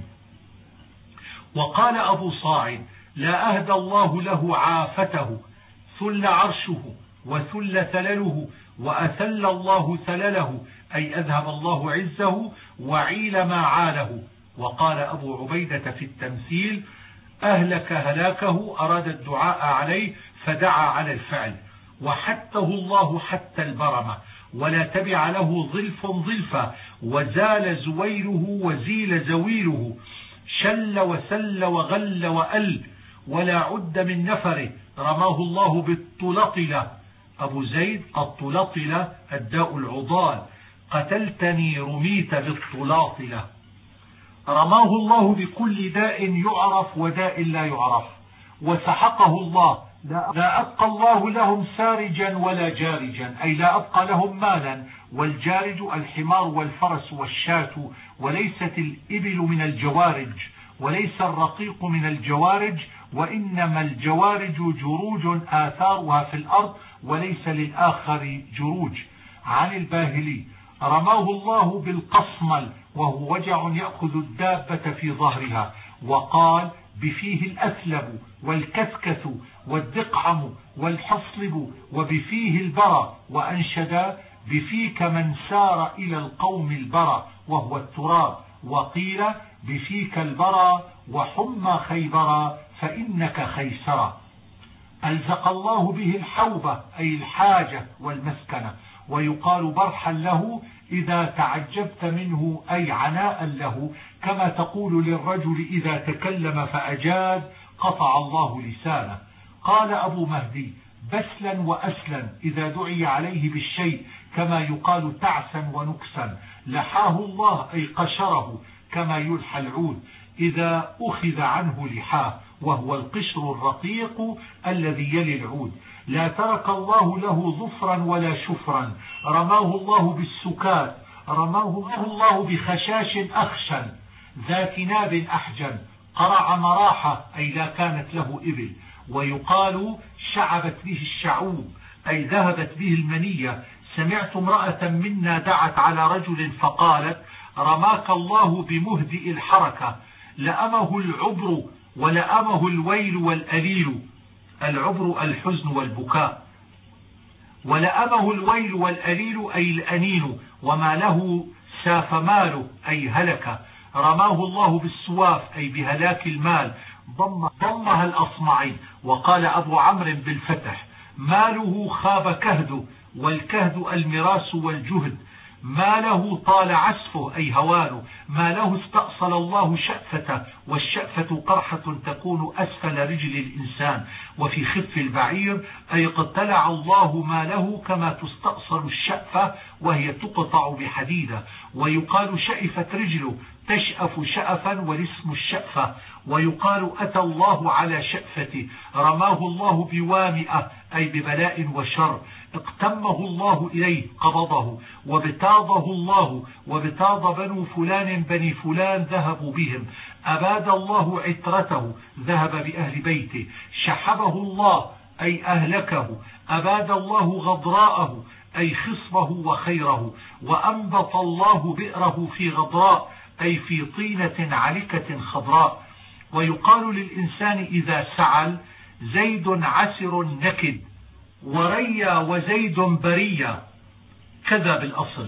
وقال أبو صاعد: لا أهدى الله له عافته، ثل عرشه وثل ثلله، وأثل الله ثلله، أي أذهب الله عزه وعيل ما عاله. وقال أبو عبيدة في التمثيل: أهلك هلاكه، أراد الدعاء عليه فدعا على الفعل. وحته الله حتى البرمة، ولا تبع له ظلف ظلفة، وزال زويله وزيل زويله، شل وسل وغل وأل، ولا عد من نفره. رماه الله بالطلطلة. أبو زيد: الطلطلة الداء العضال. قتلتني رميت بالطلاطلة. رماه الله بكل داء يعرف وداء لا يعرف. وسحقه الله: لا أبقى الله لهم سارجا ولا جارجا، أي لا أبقى لهم مالا. والجارج الحمار والفرس والشاة، وليست الإبل من الجوارج، وليس الرقيق من الجوارج، وإنما الجوارج جروج آثارها في الأرض، وليس للآخر جروج. عن الباهلي: رماه الله بالقصمل، وهو وجع يأخذ الدابة في ظهرها. وقال: بفيه الأثلب والكثكث والدقعم والحصلب، وبفيه البرى. وأنشد: بفيك من سار إلى القوم البرى، وهو التراب. وقيل: بفيك البرى وحمى خيبرا، فإنك خيسرا. ألزق الله به الحوبة، أي الحاجة والمسكنة. ويقال برحا له إذا تعجبت منه، أي عناء له، كما تقول للرجل إذا تكلم فأجاد قطع الله لسانه. قال أبو مهدي: بسلا وأسلا، إذا دعي عليه بالشيء، كما يقال تعسا ونكسا. لحاه الله، أي قشره، كما يلحى العود إذا أخذ عنه لحاه، وهو القشر الرقيق الذي يلي العود. لا ترك الله له ظفرا ولا شفرا. رماه الله بالسكات. رماه الله بخشاش أخشن ذات ناب أحجن. قرع مراحة، أي لا كانت له إبل. ويقال شعبت به الشعوب، أي ذهبت به المنية. سمعت امرأة منا دعت على رجل فقالت: رماك الله بمهدئ الحركة، لأمه العبر ولأمه الويل والأليل. العبر الحزن والبكاء. ولأمه الويل والأليل أي الأنين، وما له ساف ماله أي هلك. رماه الله بالسواف أي بهلاك المال، ضمها الأصمعي. وقال أبو عمرو بالفتح: ماله خاب كهده، والكهد المراس والجهد. ما له طال عسفه أي هوانه، ما له استأصل الله شأفته، والشأفة قرحة تكون أسفل رجل الإنسان. وفي خف البعير أي اقتلع الله ما له كما تستأصل الشأفة وهي تقطع بحديدة. ويقال شأفت رجله، تشأف شأفا والاسم الشأفة. ويقال أتى الله على شأفته، رماه الله بوامئة أي ببلاء وشر. اقتمه الله إليه قبضه، وابتاضه الله، وابتاض بنو فلان بني فلان ذهبوا بهم. أباد الله عترته، ذهب بأهل بيته. شحبه الله أي أهلكه. أباد الله غضراءه أي خصبه وخيره. وأنبط الله بئره في غضراء أي في طينة علكة خضراء. ويقال للإنسان إذا سعل: زيد عسر نكد، وريا وزيد بريا، كذا بالأصل.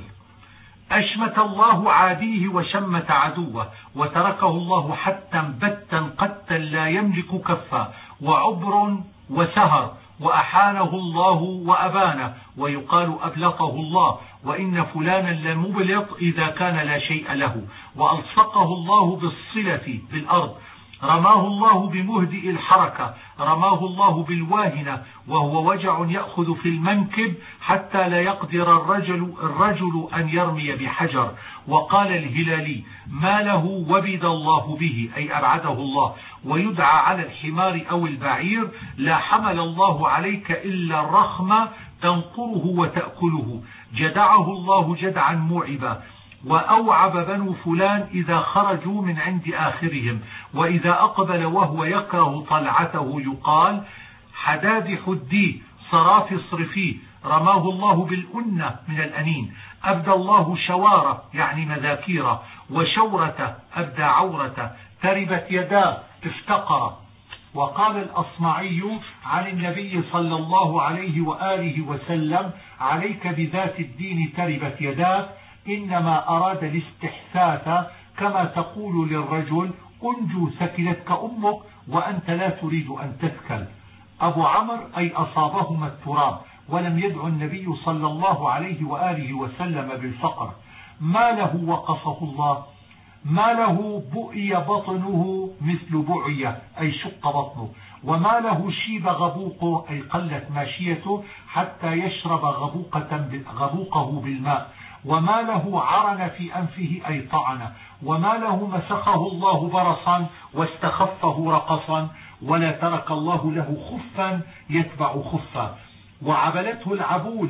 أشمت الله عاديه وشمت عدوه، وتركه الله حتى بتا قتا لا يملك كفا، وعبر وسهر، وأحانه الله وأبانه. ويقال أبلطه الله، وإن فلانا لمبلط إذا كان لا شيء له. وألصقه الله بالصلة بالأرض. رماه الله بمهدئ الحركة، رماه الله بالواهنة، وهو وجع يأخذ في المنكب حتى لا يقدر الرجل, الرجل أن يرمي بحجر. وقال الهلالي: ما له وبد الله به أي أبعده الله. ويدعى على الحمار أو البعير: لا حمل الله عليك إلا الرخمة تنقره وتأكله. جدعه الله جدعا موعبا. وأوعب بنو فلان إذا خرجوا من عند آخرهم، وإذا أقبل وهو يكره طلعته يقال: حداد حدي صراف صرفيه. رماه الله بالأنة من الأنين. أبدى الله شوارة يعني مذاكيرة، وشورة أبدى عورة. تربت يداه افتقر. وقال الأصمعي عن النبي صلى الله عليه وآله وسلم: عليك بذات الدين تربت يداك، إنما أراد الاستحثاث، كما تقول للرجل: أنجو ثكلتك أمك، وأنت لا تريد أن تثكل. أبو عمرو أي أصابهما التراب، ولم يدع النبي صلى الله عليه وآله وسلم بالفقر. ما له وقصه الله. ما له بؤي بطنه مثل بعية أي شق بطنه. وما له شيب غبوقه أي قلت ماشيته حتى يشرب غبوقة غبوقه بالماء. وما له عرن في أنفه أي طعن. وما له مسخه الله برصا واستخفه رقصا، ولا ترك الله له خفا يتبع خفا. وعبلته العبول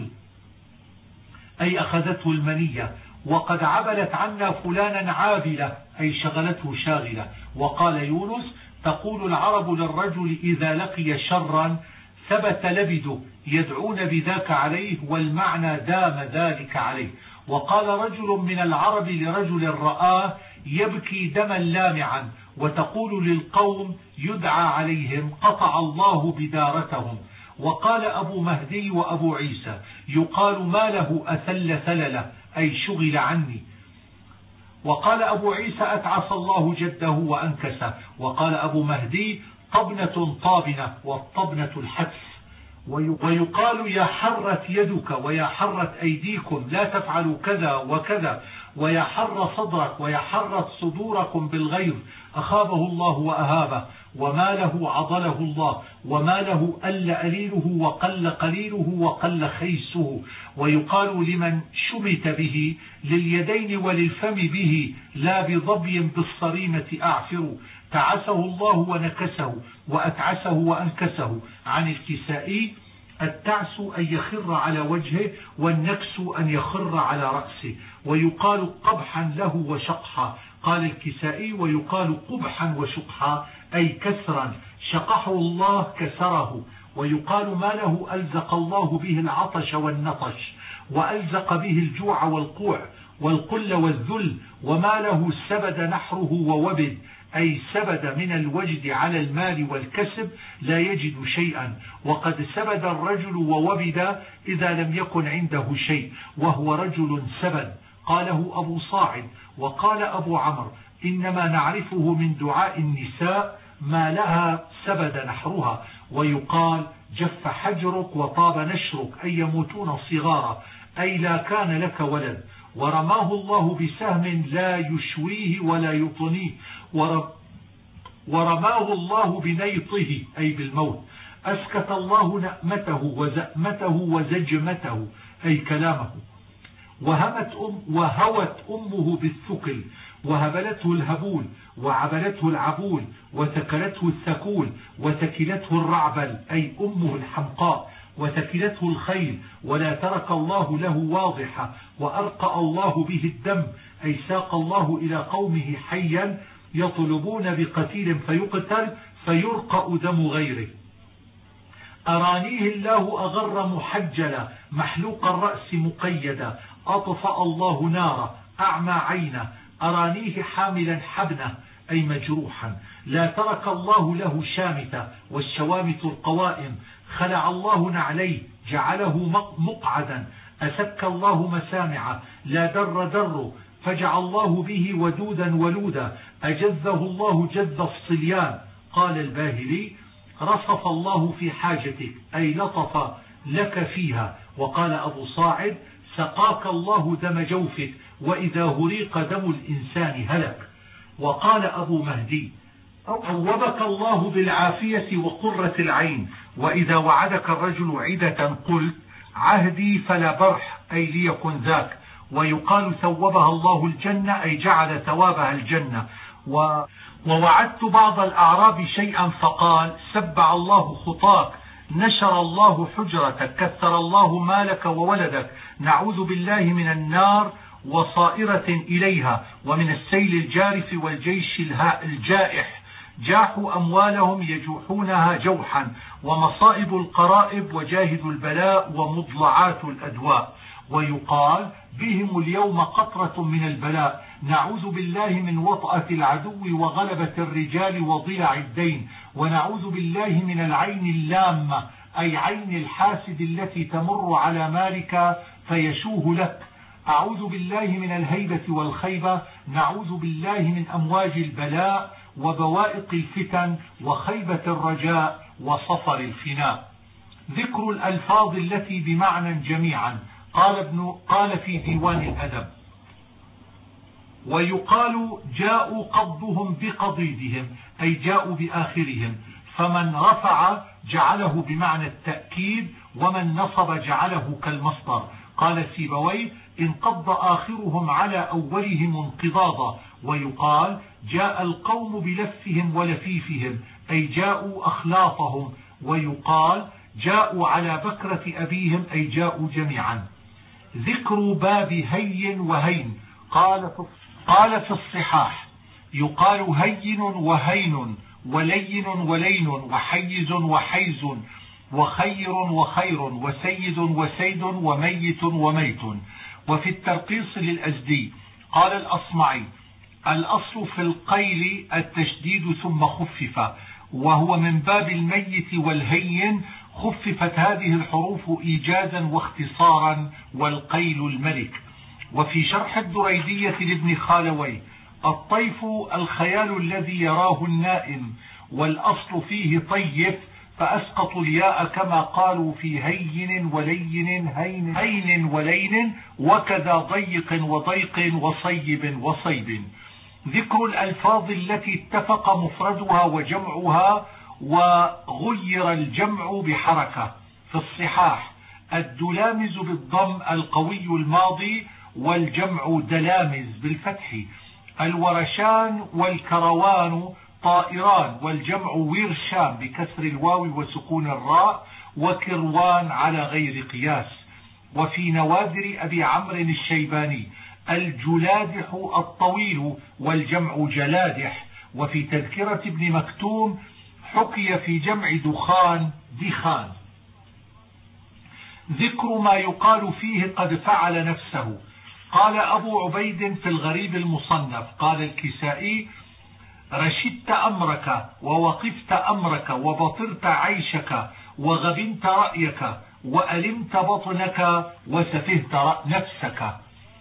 أي أخذته المنية. وقد عبلت عنا فلانا عابلة أي شغلته شاغلة. وقال يونس: تقول العرب للرجل إذا لقي شرا: ثبت لبده، يدعون بذاك عليه، والمعنى دام ذلك عليه. وقال رجل من العرب لرجل رآه: يبكي دما لامعا. وتقول للقوم يدعى عليهم: قطع الله بدارتهم. وقال أبو مهدي وأبو عيسى: يقال ما له أثل ثلله أي شغل عني. وقال أبو عيسى: أتعس الله جده وأنكسه. وقال أبو مهدي: طبنة طابنة، والطبنة الحتف. ويقال: يا حرت يدك ويا حرت أيديكم، لا تفعلوا كذا وكذا. ويا حر صدرك ويا حرت صدوركم بالغيظ، أخابه الله وأهابه. وما له عضله الله. وما له أل أليله وقل قليله وقل خيسه. ويقال لمن شمت به: لليدين وللفم به، لا بضبي بالصريمة أعفر. تعسه الله ونكسه، وأتعسه وأنكسه. عن الكسائي: التعس أن يخر على وجهه، والنكس أن يخر على رأسه. ويقال قبحا له وشقحا. قال الكسائي: ويقال قبحا وشقحا أي كسرا، شقحه الله كسره. ويقال: ما له ألزق الله به العطش والنطش، وألزق به الجوع والقوع والقل والذل. وما له سبد نحره ووبد أي سبد من الوجد على المال والكسب لا يجد شيئا، وقد سبد الرجل ووبد إذا لم يكن عنده شيء وهو رجل سبد. قاله أبو صاعد. وقال أبو عمرو إنما نعرفه من دعاء النساء ما لها سبد نحرها، ويقال جف حجرك وطاب نشرك، أي يموتون صغارا، أي لا كان لك ولد. ورماه الله بسهم لا يشويه ولا يطنيه، ورماه الله بنيطه أي بالموت. أسكت الله نأمته وزأمته وزجمته أي كلامه. وهمت أم وهوت أمه بالثقل، وهبلته الهبول، وعبلته العبول، وتكلته الثكول، وتكلته الرعبل أي أمه الحمقاء، وتكلته الخيل، ولا ترك الله له واضحة، وأرقى الله به الدم أي ساق الله إلى قومه حيا يطلبون بقتيل فيقتل فيرقى دم غيره. أرانيه الله أغر محجلا محلوق الرأس مقيدا، أطفأ الله ناره أعمى عينه، أرانيه حاملا حبنه أي مجروحا. لا ترك الله له شامته، والشوامت القوائم. خلع الله نعليه جعله مقعدا، أسك الله مسامعه، لا در در فجعل الله به ودودا ولودا، أجزه الله جز الصليان. قال الباهلي رصف الله في حاجتك أي لطف لك فيها. وقال أبو صاعد سقاك الله دم جوفك، وإذا هريق دم الإنسان هلك. وقال أبو مهدي عوضك الله بالعافية وقرة العين، وإذا وعدك الرجل عدة قلت عهدي فلا برح أي ليكن ذاك. ويقال ثوبها الله الجنة أي جعل ثوابها الجنة. و ووعدت بعض الأعراب شيئا فقال سبع الله خطاك، نشر الله حجرتك، كثر الله مالك وولدك، نعوذ بالله من النار وصائرة إليها، ومن السيل الجارف والجيش الجائح. جاحوا أموالهم يجوحونها جوحا، ومصائب القرائب وجاهد البلاء ومضلعات الأدواء. ويقال بهم اليوم قطرة من البلاء، نعوذ بالله من وطأة العدو وغلبة الرجال وضياع الدين، ونعوذ بالله من العين اللامة أي عين الحاسد التي تمر على مالك فيشوه لك. أعوذ بالله من الهيبة والخيبة، نعوذ بالله من أمواج البلاء وبوائق الفتن وخيبة الرجاء وصفر الفناء. ذكر الألفاظ التي بمعنى جميعا. قال ابن قال في ديوان الأدب ويقال جاءوا قضهم بقضيدهم أي جاءوا بآخرهم، فمن رفع جعله بمعنى التأكيد، ومن نصب جعله كالمصدر. قال سيبويه انقض آخرهم على أولهم انقضاضا. ويقال جاء القوم بلفهم ولفيفهم أي جاءوا أخلاطهم. ويقال جاءوا على بكرة أبيهم أي جاءوا جميعا. ذكر باب هي وهين. قال قال في الصحاح يقال هين وهين ولين ولين وحيز وحيز وخير وخير وسيد وسيد وميت وميت. وفي الترقيص للأزدي قال الأصمعي الأصل في القيل التشديد ثم خفف، وهو من باب الميت والهين، خففت هذه الحروف إيجازا واختصارا، والقيل الملك. وفي شرح الدريدية لابن خالوي الطيف الخيال الذي يراه النائم، والأصل فيه طيف، فأسقطوا الياء كما قالوا في هين ولين هين, هين ولين، وكذا ضيق وضيق وصيب وصيب. ذكر الألفاظ التي اتفق مفردها وجمعها وغير الجمع بحركة. في الصحاح الدلامز بالضم القوي الماضي، والجمع دلامز بالفتح. الورشان والكروان طائران، والجمع ويرشان بكسر الواو وسكون الراء، وكروان على غير قياس. وفي نوادر أبي عمرو الشيباني الجلادح الطويل، والجمع جلادح. وفي تذكرة ابن مكتوم حكي في جمع دخان دخان. ذكر ما يقال فيه قد فعل نفسه. قال أبو عبيد في الغريب المصنف قال الكسائي رشدت أمرك ووقفت أمرك وبطرت عيشك وغبنت رأيك وألمت بطنك وسفهت نفسك.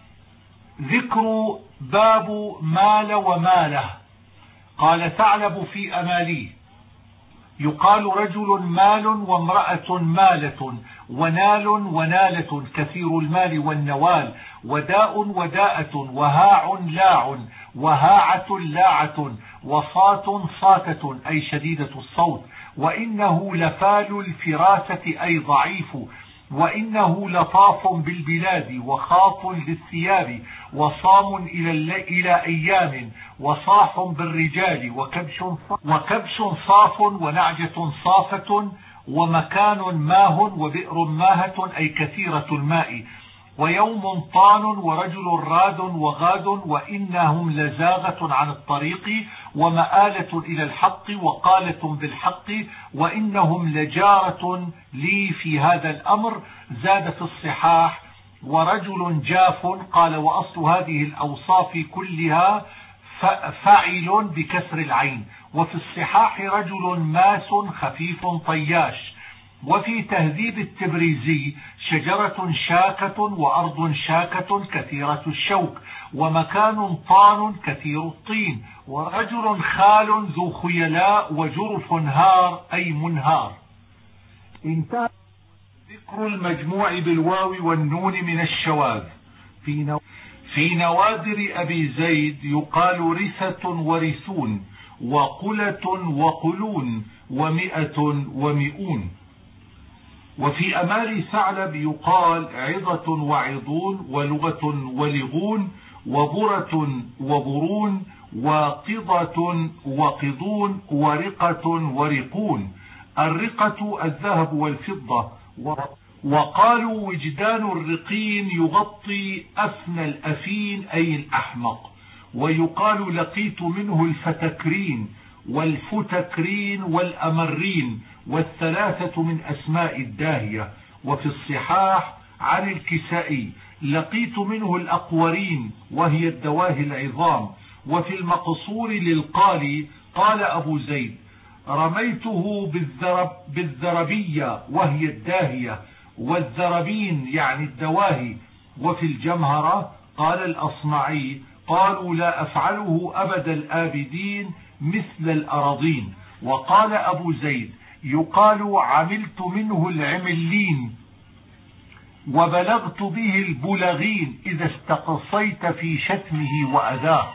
ذكر باب مال وماله. قال ثعلب في أماليه: يقال رجل مال وامرأة مالة، ونال ونالة، كثير المال والنوال، وداء وداءة، وهاع لاع، وهاعة لاعة، وصات صاتة أي شديدة الصوت، وإنه لفال الفراسة أي ضعيف، وإنه لطاف بالبلاد، وخاط للثياب، وصام إلى أيام، وصاح بالرجال، وكبش, وكبش صاف، ونعجة صافة، ومكان ماه، وبئر ماهة أي كثيرة الماء، ويوم طان، ورجل راد وغاد، وإنهم لزاغة عن الطريق، ومآلة إلى الحق، وقالة بالحق، وإنهم لجارة لي في هذا الأمر. زاد في الصحاح: ورجل جاف. قال: وأصل هذه الأوصاف كلها فاعل بكسر العين. وفي الصحاح: رجل ماس خفيف طياش. وفي تهذيب التبريزي: شجرة شاكة، وأرض شاكة كثيرة الشوك، ومكان طان كثير الطين، ورجل خال ذو خيلاء، وجرف هار أي منهار. انتهى ذكر المجموع بالواو والنون من الشواذ. في, نو... في نوادر أبي زيد يقال رثة ورثون، وقلة وقلون، ومئة ومئون. وفي أمال ثعلب يقال عظة وعظون، ولغة ولغون، وبرة وبرون، وقضة وقضون، ورقة ورقون. الرقة الذهب والفضة. وقالوا وجدان الرقين يغطي أفنى الأفين أي الأحمق. ويقال لقيت منه الفتكرين والفتكرين والأمرين، والثلاثة من أسماء الداهية. وفي الصحاح عن الكسائي: لقيت منه الأقورين، وهي الدواهي العظام. وفي المقصور للقالي قال أبو زيد: رميته بالذرب بالذربية، وهي الداهية، والذربين يعني الدواهي. وفي الجمهرة قال الأصمعي: قالوا لا أفعله أبد الآبدين مثل الأراضين. وقال أبو زيد: يقال عملت منه العملين، وبلغت به البلغين إذا استقصيت في شتمه وأذاه.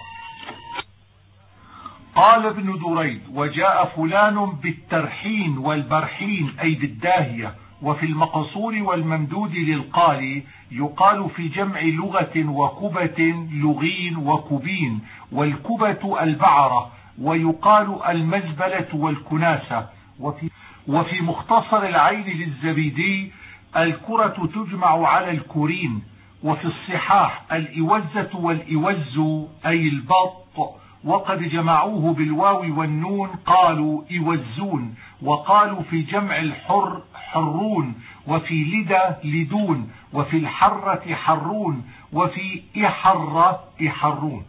قال ابن دريد: وجاء فلان بالترحين والبرحين أي بالداهية. وفي المقصور والممدود للقالي يقال في جمع لغة وكبة لغين وكبين، والكبة البعرة، ويقال المزبلة والكناسة. وفي, وفي مختصر العين للزبيدي: الكرة تجمع على الكرين. وفي الصحاح: الإوزة والإوز أي البط، وقد جمعوه بالواو والنون قالوا إوزون. وقالوا في جمع الحر حرون، وفي لدى لدون، وفي الحرة حرون، وفي إحرة إحرون.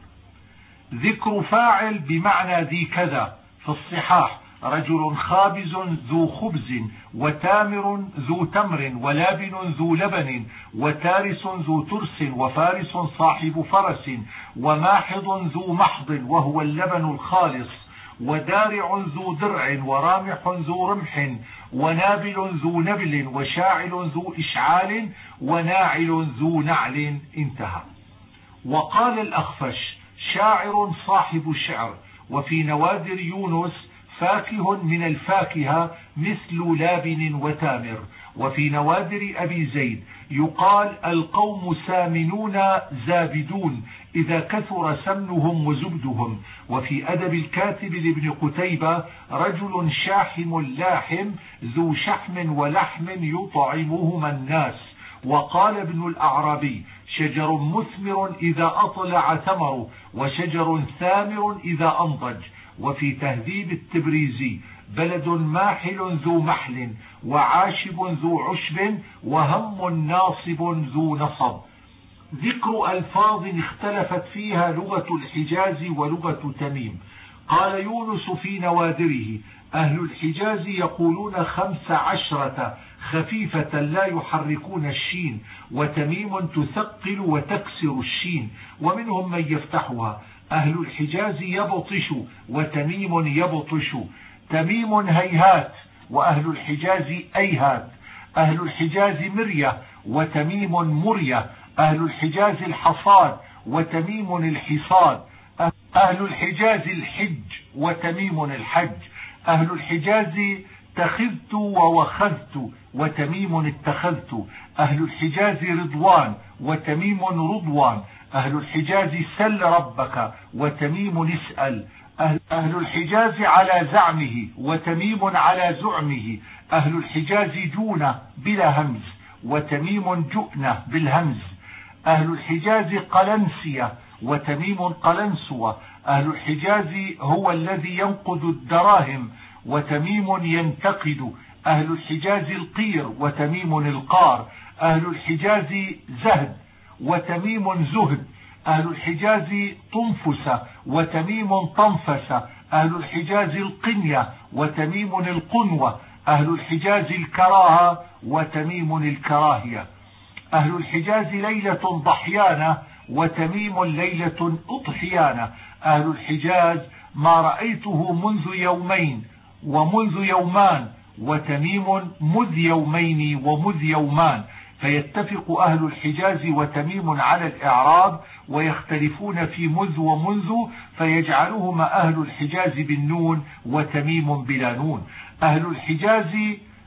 ذكر فاعل بمعنى ذي كذا. في الصحاح: رجل خابز ذو خبز، وتامر ذو تمر، ولابن ذو لبن، وتارس ذو ترس، وفارس صاحب فرس، وماحض ذو محض وهو اللبن الخالص، ودارع ذو درع، ورامح ذو رمح، ونابل ذو نبل، وشاعل ذو إشعال، وناعل ذو نعل. انتهى. وقال الأخفش: شاعر صاحب شعر. وفي نوادر يونس: فاكه من الفاكهة مثل لابن وتامر. وفي نوادر أبي زيد يقال: القوم سامنون زابدون إذا كثر سمنهم وزبدهم. وفي أدب الكاتب لابن قتيبة: رجل شاحم لاحم ذو شحم ولحم يطعمهما الناس. وقال ابن الأعرابي: شجر مثمر إذا أطلع ثمره، وشجر ثامر إذا أنضج. وفي تهذيب التبريزي: بلد ماحل ذو محل، وعاشب ذو عشب، وهم ناصب ذو نصب. ذكر ألفاظ اختلفت فيها لغة الحجاز ولغة تميم. قال يونس في نوادره: أهل الحجاز يقولون خمس عشرة خفيفة لا يحركون الشين، وتميم تثقل وتكسر الشين، ومنهم من يفتحها. أهل الحجاز يبطش وتميم يبطش. تميم هيهات وأهل الحجاز أيهات. أهل الحجاز مرية وتميم مرية. أهل الحجاز الحصاد وتميم الحصاد. أهل الحجاز الحج وتميم الحج. أهل الحجاز اتخذت ووخذت وتميم اتخذت. أهل الحجاز رضوان وتميم رضوان. أهل الحجاز سل ربك وتميم اسأل. أهل الحجاز على زعمه وتميم على زعمه. أهل الحجاز جونة بلا همز وتميم جؤنة بالهمز. أهل الحجاز قلنسية وتميم قلنسوة. أهل الحجاز هو الذي ينقد الدراهم وتميم ينتقد. أهل الحجاز القير وتميم القار. أهل الحجاز زهد وتميم زهد. أهل الحجاز طنفسة وتميم طنفسة. أهل الحجاز القنية وتميم القنوة. أهل الحجاز الكراهة وتميم الكراهية. أهل الحجاز ليلة ضحيانة وتميم ليلة أضحيانة. أهل الحجاز ما رأيته منذ يومين ومنذ يومان، وتميم مذ يومين ومذ يومان. فيتفق أهل الحجاز وتميم على الإعراب، ويختلفون في مذ ومنذ، فيجعلهما أهل الحجاز بالنون وتميم بلا نون. أهل الحجاز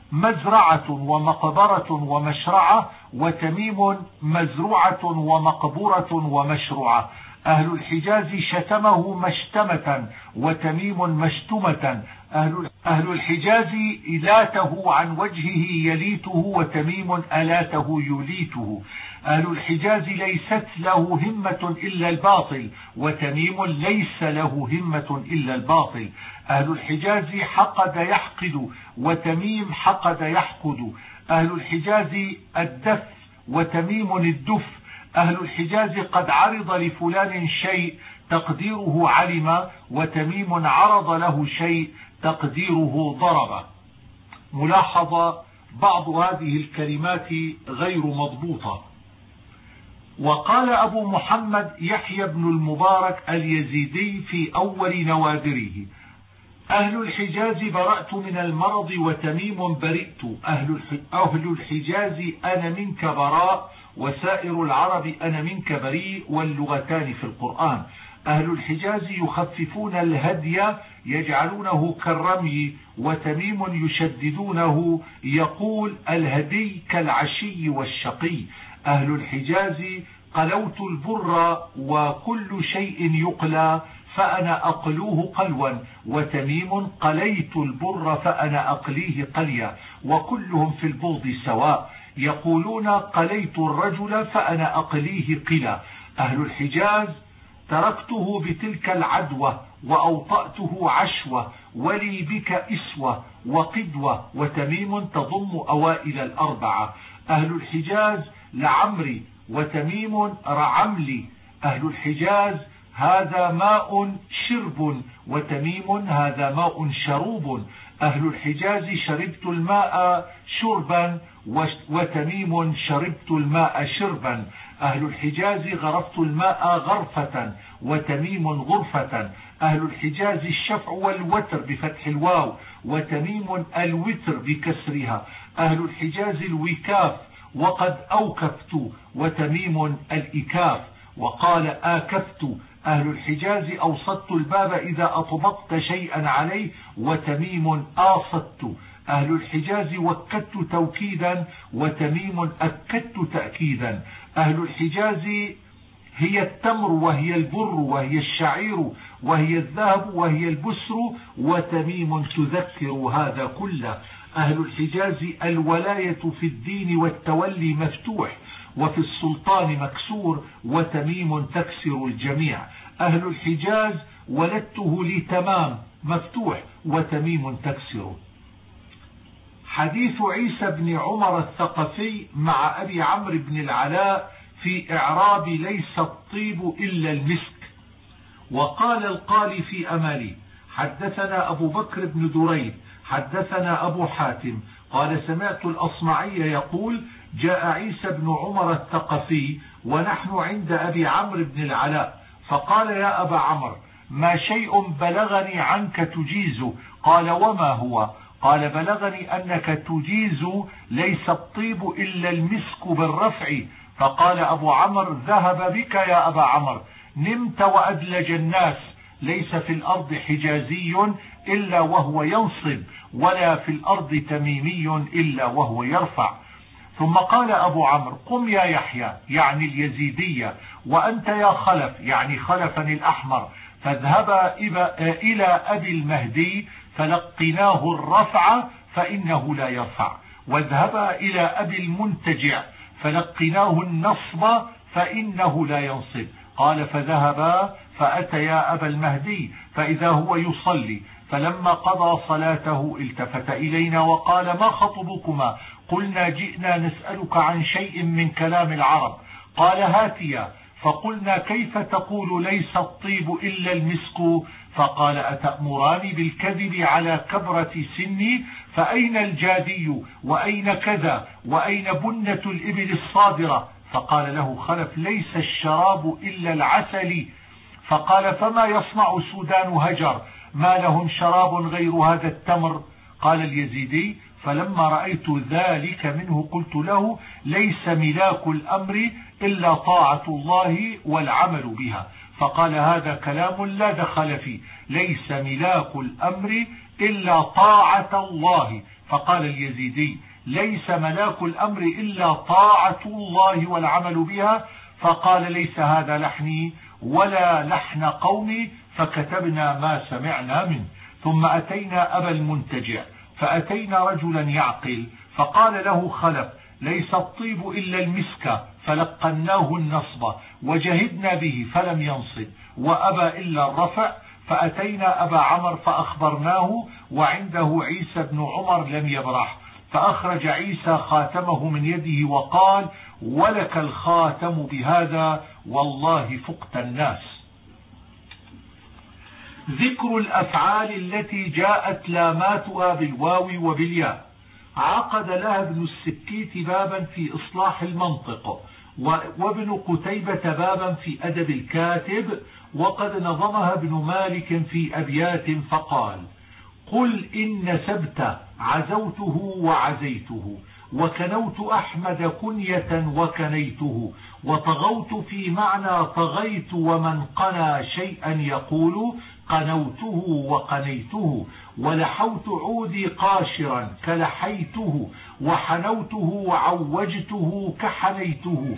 مزرعة ومقبرة ومشرعة، وتميم مزروعة ومقبورة ومشروعة. أهل الحجاز شتمه مشتمة وتميم مشتمة. أهل, أهل الحجاز إلاته عن وجهه يليته وتميم ألاته يليته. أهل الحجاز ليست له همة إلا الباطل، وتميم ليس له همة إلا الباطل. أهل الحجاز حقد يحقد وتميم حقد يحقد. أهل الحجاز الدف وتميم الدف. أهل الحجاز قد عرض لفلان شيء تقديره علم، وتميم عرض له شيء تقديره ضرب. ملاحظة: بعض هذه الكلمات غير مضبوطة. وقال أبو محمد يحيى بن المبارك اليزيدي في أول نوادره: أهل الحجاز برأت من المرض وتميم برئت. أهل الحجاز أنا منك براء، وسائر العرب أنا منك بريء، واللغتان في القرآن. أهل الحجاز يخففون الهدي يجعلونه كالرمي، وتميم يشددونه يقول الهدي كالعشي والشقي. أهل الحجاز قلوت البر وكل شيء يقلى فأنا أقلوه قلوا، وتميم قليت البر فأنا أقليه قليا، وكلهم في البغض سواء. يقولون قليت الرجل فأنا أقليه قلا. أهل الحجاز تركته بتلك العدوة وأوطأته عشوة، ولي بك إسوة وقدوة، وتميم تضم أوائل الأربعة. أهل الحجاز لعمري وتميم رعملي. أهل الحجاز هذا ماء شرب، وتميم هذا ماء شروب. أهل الحجاز شربت الماء شربا، وتميم شربت الماء شربا. أهل الحجاز غرفت الماء غرفة، وتميم غرفة. أهل الحجاز الشفع والوتر بفتح الواو، وتميم الوتر بكسرها. أهل الحجاز الوكاف وقد أوكفت، وتميم الإكاف. وقال آكفت. أهل الحجاز أوسطت الباب إذا أطبقت شيئا عليه، وتميم آصدت. أهل الحجاز وكدت توكيدا، وتميم أكدت تأكيدا. أهل الحجاز هي التمر وهي البر وهي الشعير وهي الذهب وهي البسر، وتميم تذكر هذا كله. أهل الحجاز الولاية في الدين والتولي مفتوح، وفي السلطان مكسور، وتميم تكسر الجميع. أهل الحجاز ولدته لتمام مفتوح، وتميم تكسر. حديث عيسى بن عمر الثقفي مع أبي عمرو بن العلاء في إعراب ليس الطيب إلا المسك. وقال القالي في أمالي: حدثنا أبو بكر بن دريد حدثنا أبو حاتم قال سمعت الأصمعي يقول جاء عيسى بن عمر الثقفي ونحن عند أبي عمرو بن العلاء فقال يا أبا عمرو ما شيء بلغني عنك تجيزه؟ قال وما هو؟ قال بلغني أنك تجيز ليس الطيب إلا المسك بالرفع. فقال أبو عمرو ذهب بك يا أبا عمرو، نمت وأدلج الناس، ليس في الأرض حجازي إلا وهو ينصب ولا في الأرض تميمي إلا وهو يرفع. ثم قال أبو عمرو قم يا يحيى يعني اليزيدية، وأنت يا خلف يعني خلفا الأحمر، فاذهبا إلى أبي المهدي فلقناه الرفع فإنه لا يرفع، واذهبا إلى أبي المنتجع فلقناه النصب فإنه لا ينصب. قال فذهبا فأتيا أبا المهدي فإذا هو يصلي، فلما قضى صلاته التفت إلينا وقال ما خطبكما؟ قلنا جئنا نسألك عن شيء من كلام العرب. قال هاتيا. فقلنا كيف تقول ليس الطيب إلا المسك؟ فقال أتأمراني بالكذب على كبرة سني؟ فأين الجادي وأين كذا وأين بنة الإبل الصادرة؟ فقال له خلف ليس الشراب إلا العسل. فقال فما يصنع سودان هجر ما لهم شراب غير هذا التمر؟ قال اليزيدي فلما رأيت ذلك منه قلت له ليس ملاك الأمر إلا طاعة الله والعمل بها. فقال هذا كلام لا دخل فيه، ليس ملاك الأمر إلا طاعة الله. فقال اليزيدي ليس ملاك الأمر إلا طاعة الله والعمل بها. فقال ليس هذا لحني ولا لحن قومي، فكتبنا ما سمعنا منه. ثم أتينا أبا المنتجع فأتينا رجلا يعقل فقال له خلف ليس الطيب إلا المسك، فلقناه النصب وجهدنا به فلم ينصب وأبى إلا الرفع. فأتينا أبا عمر فأخبرناه وعنده عيسى بن عمر لم يبرح، فأخرج عيسى خاتمه من يده وقال ولك الخاتم بهذا والله فقت الناس. ذكر الأفعال التي جاءت لاماتها بالواو وبالياء. عقد لها ابن السكيت بابا في إصلاح المنطق، وابن قتيبة بابا في أدب الكاتب، وقد نظمها ابن مالك في أبيات فقال قل إن نسبت عزوته وعزيته، وكنوت أحمد كنية وكنيته، وطغوت في معنى طغيت، ومن قنى شيئا يقول قنوته وقنيته، ولحوت عودي قاشرا كلحيته، وحنوته وعوجته كحنيته،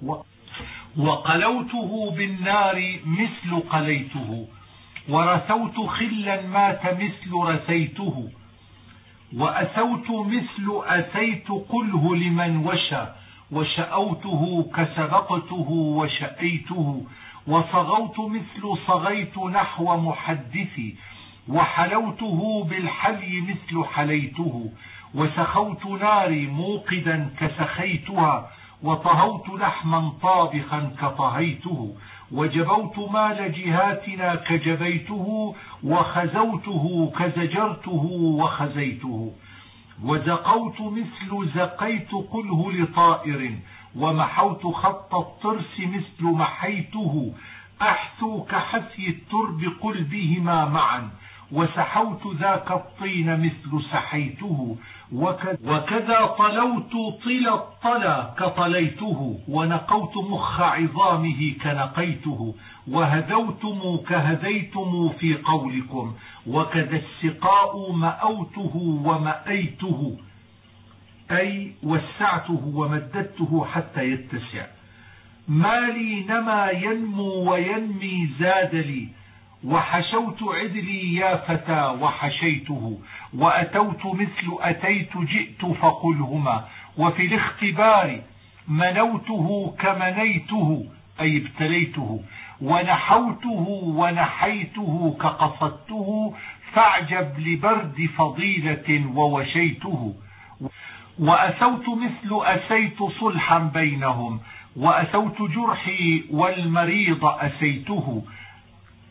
وقلوته بالنار مثل قليته، ورثوت خلا مات مثل رثيته، وأثوت مثل أثيت قله لمن وشى، وشأوته كسبقته وشأيته، وصغوت مثل صغيت نحو محدثي، وحلوته بالحلي مثل حليته، وسخوت ناري موقدا كسخيتها، وطهوت لحما طابخا كطهيته، وجبوت مال جهاتنا كجبيته، وخزوته كزجرته وخزيته، وزقوت مثل زقيت قله لطائر، ومحوت خط الطرس مثل محيته، أحثو كحثي الترب قل بهما معا، وسحوت ذاك الطين مثل سحيته، وكذا طلوت طل الطلا كطليته، ونقوت مخ عظامه كنقيته، وهدوتم كهديتم في قولكم، وكذا السقاء مأوته ومأيته، أي وسعته ومددته حتى يتسع. مالي نما ينمو وينمي زاد لي، وحشوت عدلي يا فتى وحشيته، وأتوت مثل أتيت جئت فقلهما، وفي الاختبار منوته كمنيته أي ابتليته، ونحوته ونحيته كقصدته، فاعجب لبرد فضيلة ووشيته، وأسوت مثل أسيت صلحا بينهم، وأسوت جرحي والمريض أسيته،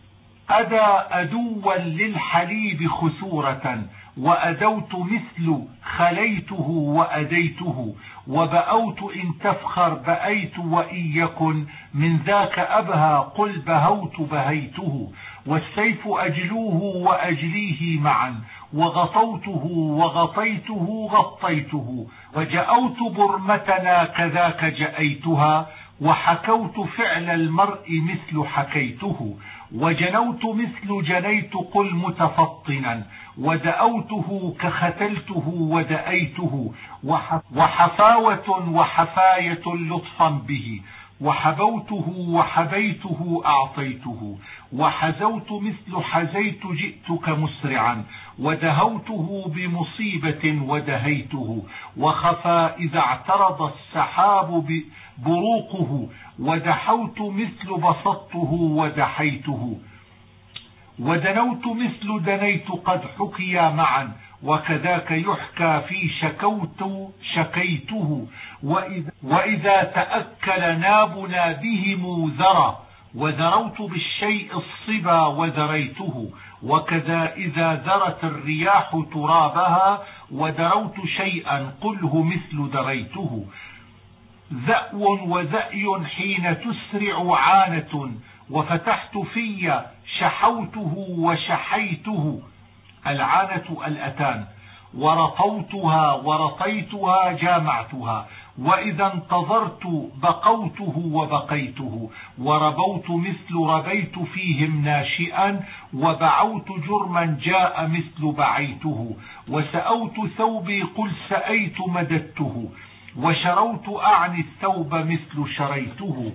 أدى أدوا للحليب خثورة، وأدوت مثل خليته وأديته، وبأوت إن تفخر بأيت، وإن يكن من ذاك أبهى قل بهوت بهيته. والسيف أجلوه وأجليه معا، وغطوته وغطيته غطيته، وجأوت برمتنا كذاك جأيتها، وحكوت فعل المرء مثل حكيته، وجنوت مثل جنيت قل متفطنا، ودأوته كختلته ودأيته، وحفاوة وحفاية لطفا به، وحبوته وحبيته أعطيته، وحزوت مثل حزيت جئتك مسرعا، ودهوته بمصيبة ودهيته، وخفى إذا اعترض السحاب بروقه، ودحوت مثل بسطته ودحيته، ودنوت مثل دنيت قد حكيا معا، وكذاك يحكى في شكوت شكيته. وإذا, وإذا تأكل نابنا بهم ذرى، وذروت بالشيء الصبا وذريته، وكذا إذا ذرت الرياح ترابها، وذروت شيئا قله مثل ذريته. ذأو وذأي حين تسرع عانة، وفتحت في شحوته وشحيته، العانة الأتان، ورطوتها ورطيتها جامعتها، وإذا انتظرت بقوته وبقيته، وربوت مثل ربيت فيهم ناشئا، وبعوت جرما جاء مثل بعيته، وسأوت ثوبي قل سأيت مددته، وشروت أعني الثوب مثل شريته.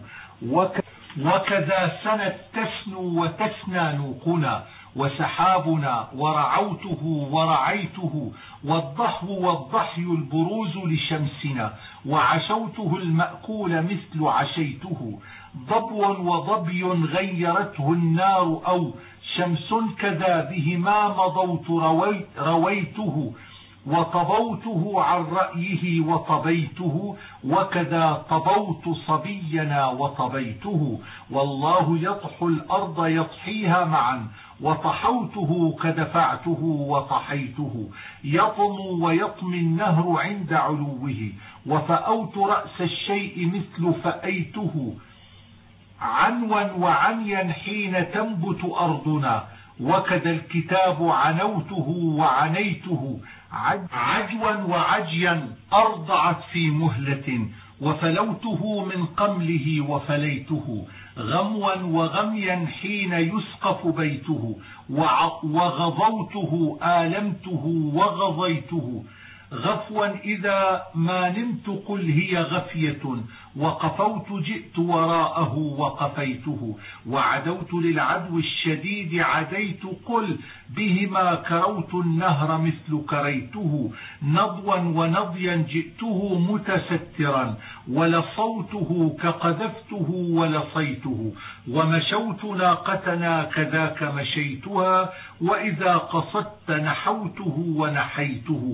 وكذا سنت تسنو وتسنى نوقنا، وسحابنا ورعوته ورعيته، والضحو والضحي البروز لشمسنا، وعشوته المأكول مثل عشيته، ضبو وضبي غيرته النار أو شمس كذا بهما مضوت رويت رويته، وطبوته عن رأيه وطبيته، وكذا طبوت صبينا وطبيته. والله يطحو الأرض يطحيها معا، وطحوته كدفعته وطحيته، يطم ويطمي النهر عند علوه، وفأوت رأس الشيء مثل فأيته، عنوا وعنيا حين تنبت أرضنا، وكذا الكتاب عنوته وعنيته، عجوا وعجيا أرضعت في مهلة، وفلوته من قمله وفليته، غموا وغميا حين يسقف بيته، وغضوته آلمته وغضيته، غفوا إذا ما نمت قل هي غفية، وقفوت جئت وراءه وقفيته، وعدوت للعدو الشديد عديت قل بهما كروت النهر مثل كريته، نضوا ونضيا جئته متسترا، ولصوته كقذفته ولصيته، ومشوت ناقتنا كذاك مشيتها، وإذا قصدت نحوته ونحيته،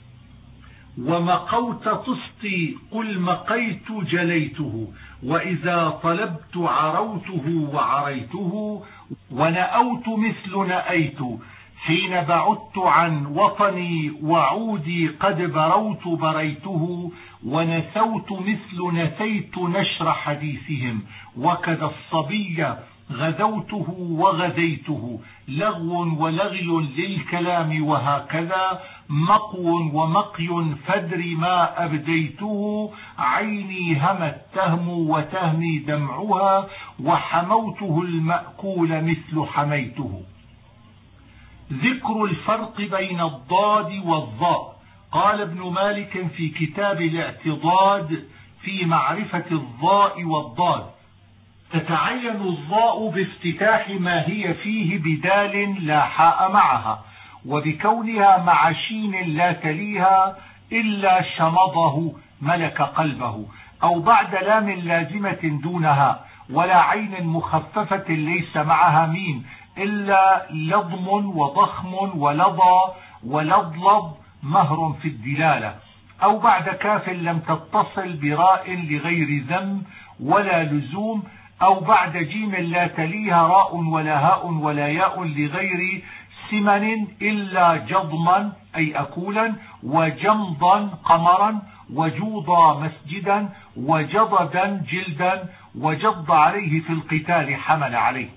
ومقوت تسقي قل مقيت جليته، وإذا طلبت عروته وعريته، ونأوت مثل نأيت حين بعدت عن وطني، وعودي قد بروت بريته، ونسوت مثل نسيت نشر حديثهم، وكذا الصبي غزوته وغزيته، لغو ولغي للكلام، وهكذا مقو ومقي فدر ما أبديته، عيني همت تهم وتهمي دمعها، وحموته المأكول مثل حميته. ذكر الفرق بين الضاد والظاء. قال ابن مالك في كتاب الاعتضاد في معرفة الظاء والضاد: تتعين الظاء بافتتاح ما هي فيه بدال لا حاء معها، وبكونها مع شين لا تليها إلا شمضه ملك قلبه، أو بعد لام لازمة دونها، ولا عين مخففة ليس معها ميم إلا لضم وضخم ولضى ولضلض مهر في الدلالة، أو بعد كاف لم تتصل براء لغير ذم ولا لزوم أو بعد جيم لا تليها راء ولا هاء ولا ياء لغير سمن إلا جضما أي أكولا، وجمضا قمرا، وجوضا مسجدا، وجضدا جلدا، وجض عليه في القتال حمل عليه.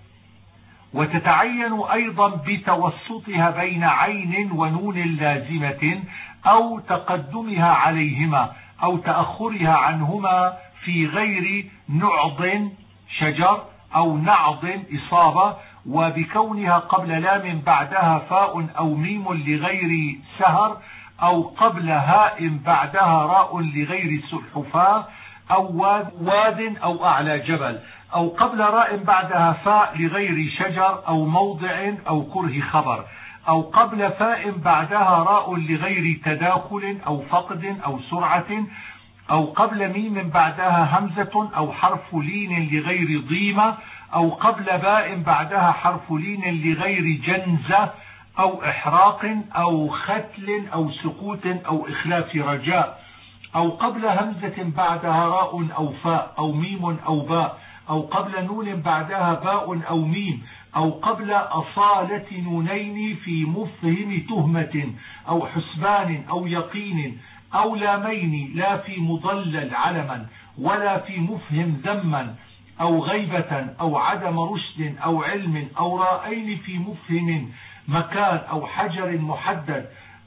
وتتعين أيضا بتوسطها بين عين ونون لازمة أو تقدمها عليهما أو تأخرها عنهما في غير نعض شجر أو نعض إصابة، وبكونها قبل لام بعدها فاء أو ميم لغير سهر، أو قبل هاء بعدها راء لغير سلحفاة أو واد أو أعلى جبل، أو قبل راء بعدها فاء لغير شجر أو موضع أو كره خبر، أو قبل فاء بعدها راء لغير تداخل أو فقد أو سرعة، أو قبل ميم بعدها همزة أو حرف لين لغير ضيمة، أو قبل باء بعدها حرف لين لغير جنزة أو إحراق أو ختل أو سقوط أو إخلاف رجاء، أو قبل همزة بعدها راء أو فاء أو ميم أو باء، أو قبل نون بعدها باء أو ميم، أو قبل أصالة نونين في مفهم تهمة أو حسبان أو يقين، أو لامين لا في مضلل علما ولا في مفهم ذما أو غيبة أو عدم رشد أو علم، أو راءين في مفهم مكان أو حجر محدد،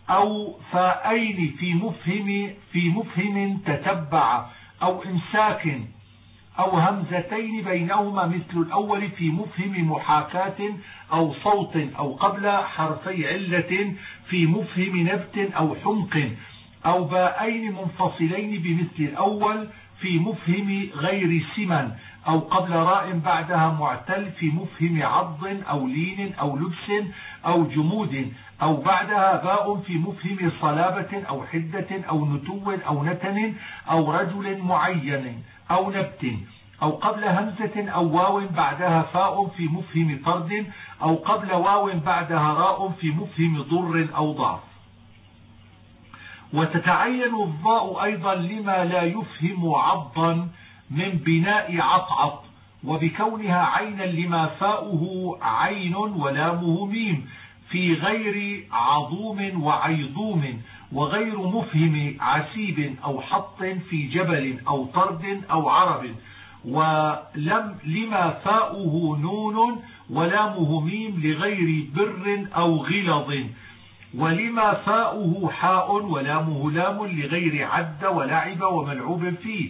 أو فاءين في مفهم في مفهم تتبع أو إمساك، أو همزتين بينهما مثل الأول في مفهم محاكاة أو صوت، أو قبل حرفي علة في مفهم نبت أو حمق، أو باءين منفصلين بمثل الأول في مفهم غير سمن، أو قبل راء بعدها معتل في مفهم عض أو لين أو لبس أو جمود، أو بعدها باء في مفهم صلابة أو حدة أو نتو أو نتن أو رجل معين أو نبت، أو قبل همزة أو واو بعدها فاء في مفهم طرد، أو قبل واو بعدها راء في مفهم ضر أو ضعف. وتتعين الضاء أيضا لما لا يفهم عضا من بناء عطعط، وبكونها عينا لما فاؤه عين ولامه ميم في غير عظوم وعيضوم، وغير مفهم عسيب أو حط في جبل أو طرد أو عرب، ولم لما فاؤه نون ولامه ميم لغير بر أو غلظ، ولما فاؤه حاء ولامه لام لغير عد ولعب وملعوب فيه،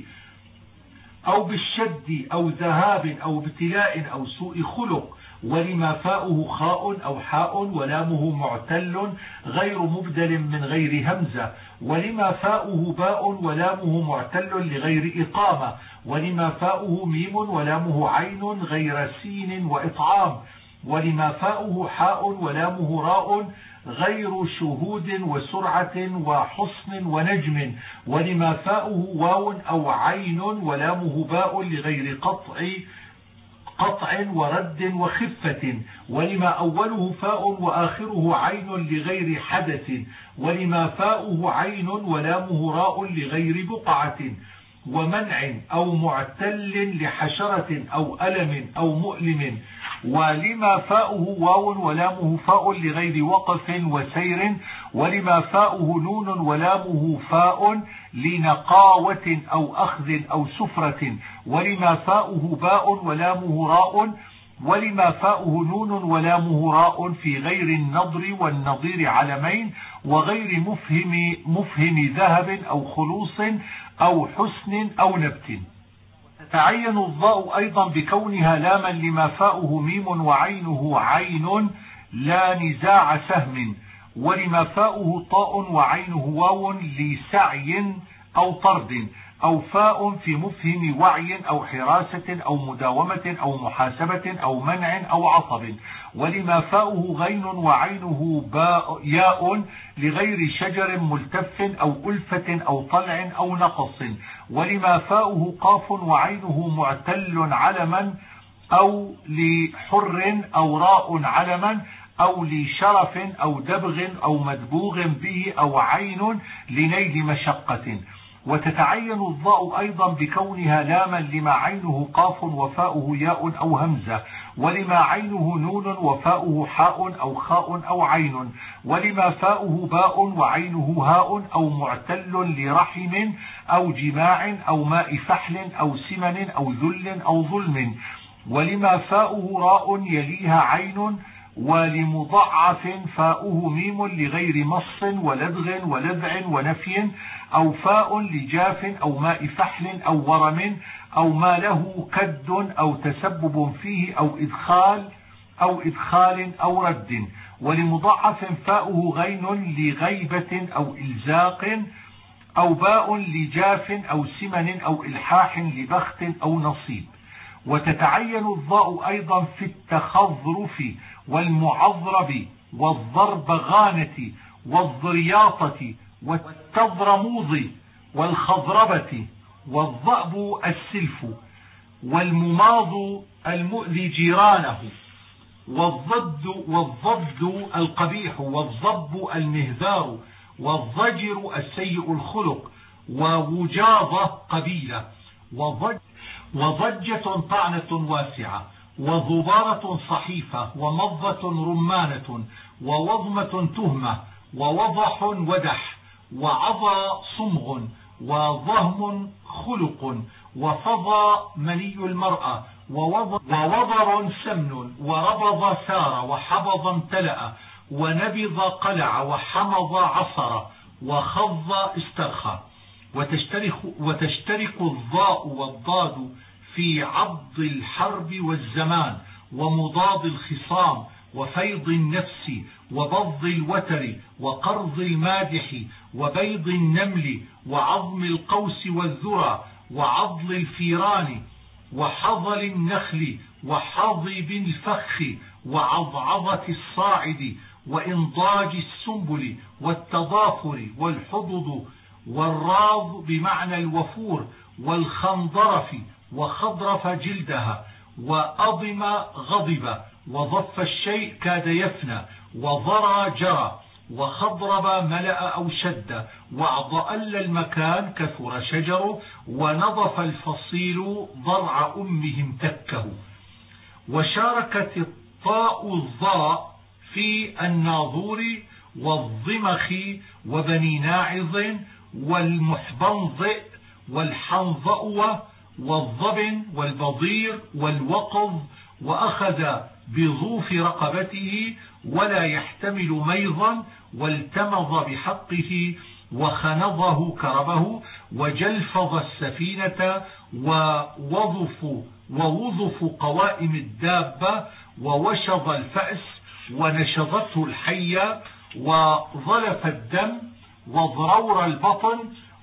أو بالشد أو ذهاب أو ابتلاء أو سوء خلق، ولما فاؤه خاء أو حاء ولامه معتل غير مبدل من غير همزة، ولما فاؤه باء ولامه معتل لغير إقامة، ولما فاؤه ميم ولامه عين غير سين وإطعام، ولما فاؤه حاء ولامه راء غير شهود وسرعة وحصن ونجم، ولما فاؤه واو أو عين ولامه باء لغير قطع قطع ورد وخفة، ولما أوله فاء وآخره عين لغير حدث، ولما فاؤه عين ولامه راء لغير بقعة ومنع أو معتل لحشرة أو ألم أو مؤلم، ولما فاؤه واو ولامه فاء لغير وقف وسير، ولما فاؤه نون ولامه فاء لنقاوة أو أخذ أو سفرة، ولما فاؤه باء ولامه راء، ولما فاؤه نون ولامه راء في غير النضر والنظير علمين، وغير مفهم مفهم ذهب أو خلوص أو حسن أو نبت. تعين الضاء أيضا بكونها لاما لما فاؤه ميم وعينه عين لا نزاع سهم، ولما فاؤه طاء وعينه واو لسعي أو طرد، أو فاء في مفهم وعي أو حراسة أو مداومة أو محاسبة أو منع أو عصب، ولما فاؤه غين وعينه باء ياء لغير شجر ملتف أو ألفة أو طلع أو نقص، ولما فاؤه قاف وعينه معتل علما أو لحر أو راء علما أو لشرف أو دبغ أو مدبوغ به أو عين لنيل مشقة، وتتعين الضاء أيضا بكونها لاما لما عينه قاف وفاؤه ياء أو همزة، ولما عينه نون وفاؤه حاء أو خاء أو عين، ولما فاؤه باء وعينه هاء أو معتل لرحم أو جماع أو ماء فحل أو سمن أو ذل أو ظلم، ولما فاؤه راء يليها عين، ولمضعف فاؤه ميم لغير مص ولدغ ولذع ونفي، أو فاء لجاف أو ماء فحل أو ورم أو ما له كد أو تسبب فيه أو إدخال أو إدخال أو رد، ولمضعف فاؤه غين لغيبة أو إلزاق، أو باء لجاف أو سمن أو إلحاح لبخت أو نصيب. وتتعين الضاء أيضا في التخضرف والمعضرب والضربغانة والضرياطة والتضرموض والخضربة والضأب السلف والمماض المؤذي جيرانه والضد والضد القبيح والضب المهذار والضجر السيء الخلق ووجاضة قبيلة وضج وضجة طعنة واسعة وضبارة صحيفة ومضة رمانة ووضمة تهمة ووضح ودح وعضى صمغ وضهم خلق وفضى مني المرأة ووضر سمن وربض سار وحبض امتلأ ونبض قلع وحمض عصر وخض استرخى. وتشترك, وتشترك الضاء والضاد في عض الحرب والزمان ومضاد الخصام وفيض النفس وبض الوتر وقرض المادح وبيض النمل وعظم القوس والذرى وعضل الفيران وحظل النخل وحضب الفخ وعضعضة الصاعد وإنضاج السنبل والتضافر والحضض والراض بمعنى الوفور والخنضرف وخضرف جلدها وأضم غضب وضف الشيء كاد يفنى وضرى جرى وخضرب ملأ أو شد وأضأل المكان كثر شجره ونظف الفصيل ضرع أمهم تكه. وشاركت الطاء الضاء في الناظور والضمخ وبني ناعظ والمحبنظئ والحنظأوة والضبن والبضير والوقظ، وأخذ بظوف رقبته ولا يحتمل ميضا والتمض بحقه وخنضه كربه وجلفظ السفينة ووظف ووظف قوائم الدابة ووشظ الفأس ونشظته الحية وظلف الدم وضرور البطن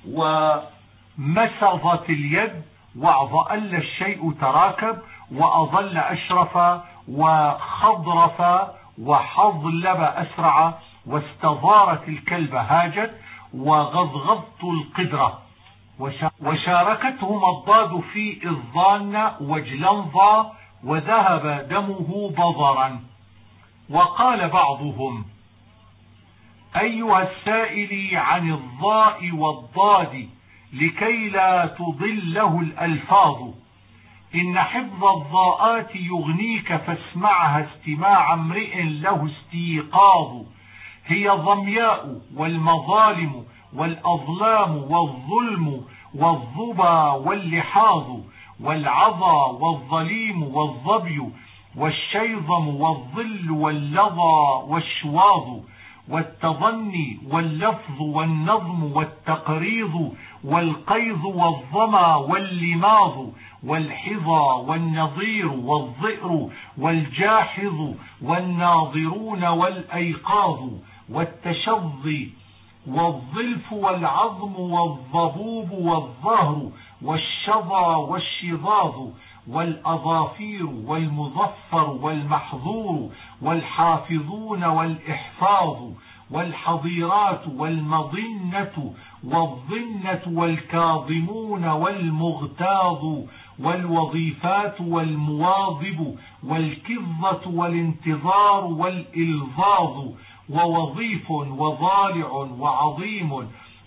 ومسضت اليد وأضل الشيء تراكب وأظل أشرف وخضرف وحظلب أسرع واستظارت الكلب هاجت وغضغضت القدرة. وشاركتهما الضاد في الظان وجلنظا وذهب دمه بضرا. وقال بعضهم: أيها السائل عن الضاء والضاد لكي لا تضله الألفاظ، إن حفظ الضاءات يغنيك فاسمعها استماع امرئ له استيقاظ. هي ضمياء والمظالم والأظلام والظلم والظبا واللحاظ والعظى والظليم والظبي والشيظم والظل واللظى والشواظ والتظني واللفظ والنظم والتقريض والقيظ والظما واللماظ والحظى والنظير والظئر والجاحظ والناظرون والأيقاظ والتشظي والظلف والعظم والضبوب والظهر والشظى والشظاظ والأظافير والمظفر والمحظور والحافظون والإحفاظ والحظيرات والمظنة والظنة والكاظمون والمغتاظ والوظيفات والمواظب والكظة والانتظار والإلظاظ ووظيف وضالع وعظيم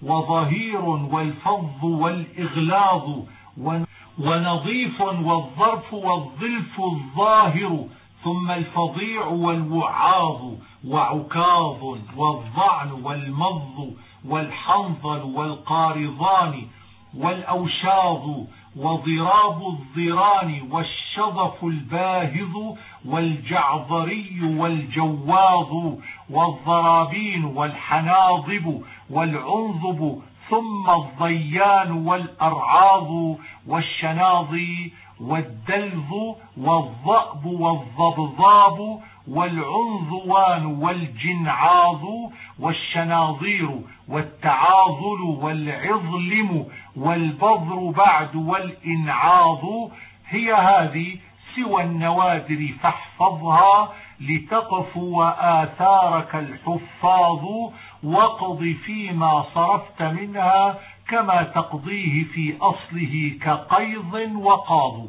وظهير والفظ والإغلاظ ونظيف والظرف والظلف الظاهر ثم الفظيع والوعاظ وعكاظ والظعن والمض والحنظل والقارضان والأوشاظ وضراب الضران والشظف الباهظ والجعظري والجواظ والضرابين والحناضب والعنظب ثم الضيان والأرعاظ والشناضي والدلظ والضأب والضبضاب والعنظوان والجنعاظ والشناظير والتعاظل والعظلم والبضر بعد والإنعاظ. هي هذه سوى النوادر فاحفظها لتقفوا وآثارك الحفاظ واقض فيما صرفت منها كما تقضيه في أصله كقيض وقاض.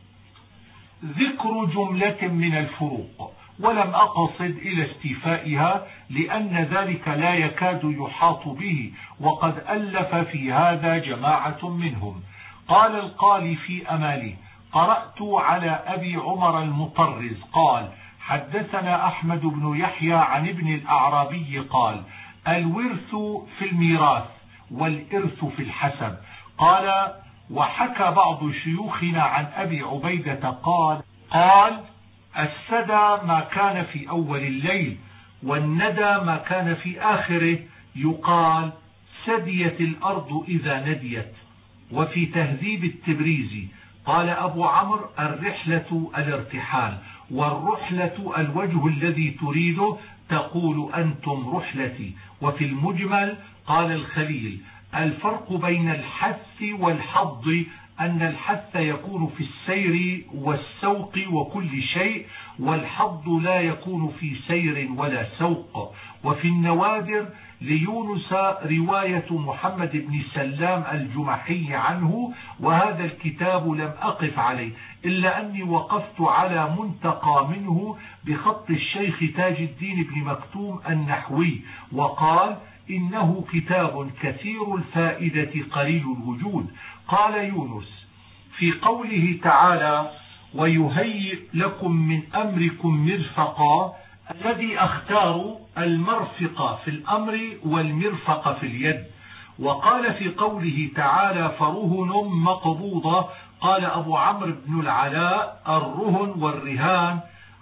ذكر جملة من الفروق، ولم أقصد إلى استيفائها لأن ذلك لا يكاد يحاط به، وقد ألف في هذا جماعة منهم. قال القالي في أمالي: قرأت على أبي عمر المطرز قال: حدثنا أحمد بن يحيى عن ابن الأعرابي قال: الورث في الميراث والإرث في الحسب. قال: وحكى بعض شيوخنا عن أبي عبيدة قال قال السدى ما كان في أول الليل، والندى ما كان في آخره. يقال: سديت الأرض إذا نديت. وفي تهذيب التبريزي قال أبو عمرو: الرحلة الارتحال، والرحلة الوجه الذي تريده، تقول أنتم رحلتي. وفي المجمل قال الخليل: الفرق بين الحث والحض أن الحث يكون في السير والسوق وكل شيء، والحض لا يكون في سير ولا سوق. وفي النوادر ليونس رواية محمد بن سلام الجمحي عنه، وهذا الكتاب لم أقف عليه، إلا أني وقفت على منتقى منه بخط الشيخ تاج الدين بن مكتوم النحوي، وقال: إنه كتاب كثير الفائدة قليل الوجود. قال يونس في قوله تعالى: ويهيئ لكم من أمركم مرفقا، الذي اختار المرفق في الأمر والمرفق في اليد. وقال في قوله تعالى: فرهن مقبوضة، قال أبو عمرو بن العلاء: الرهن والرهان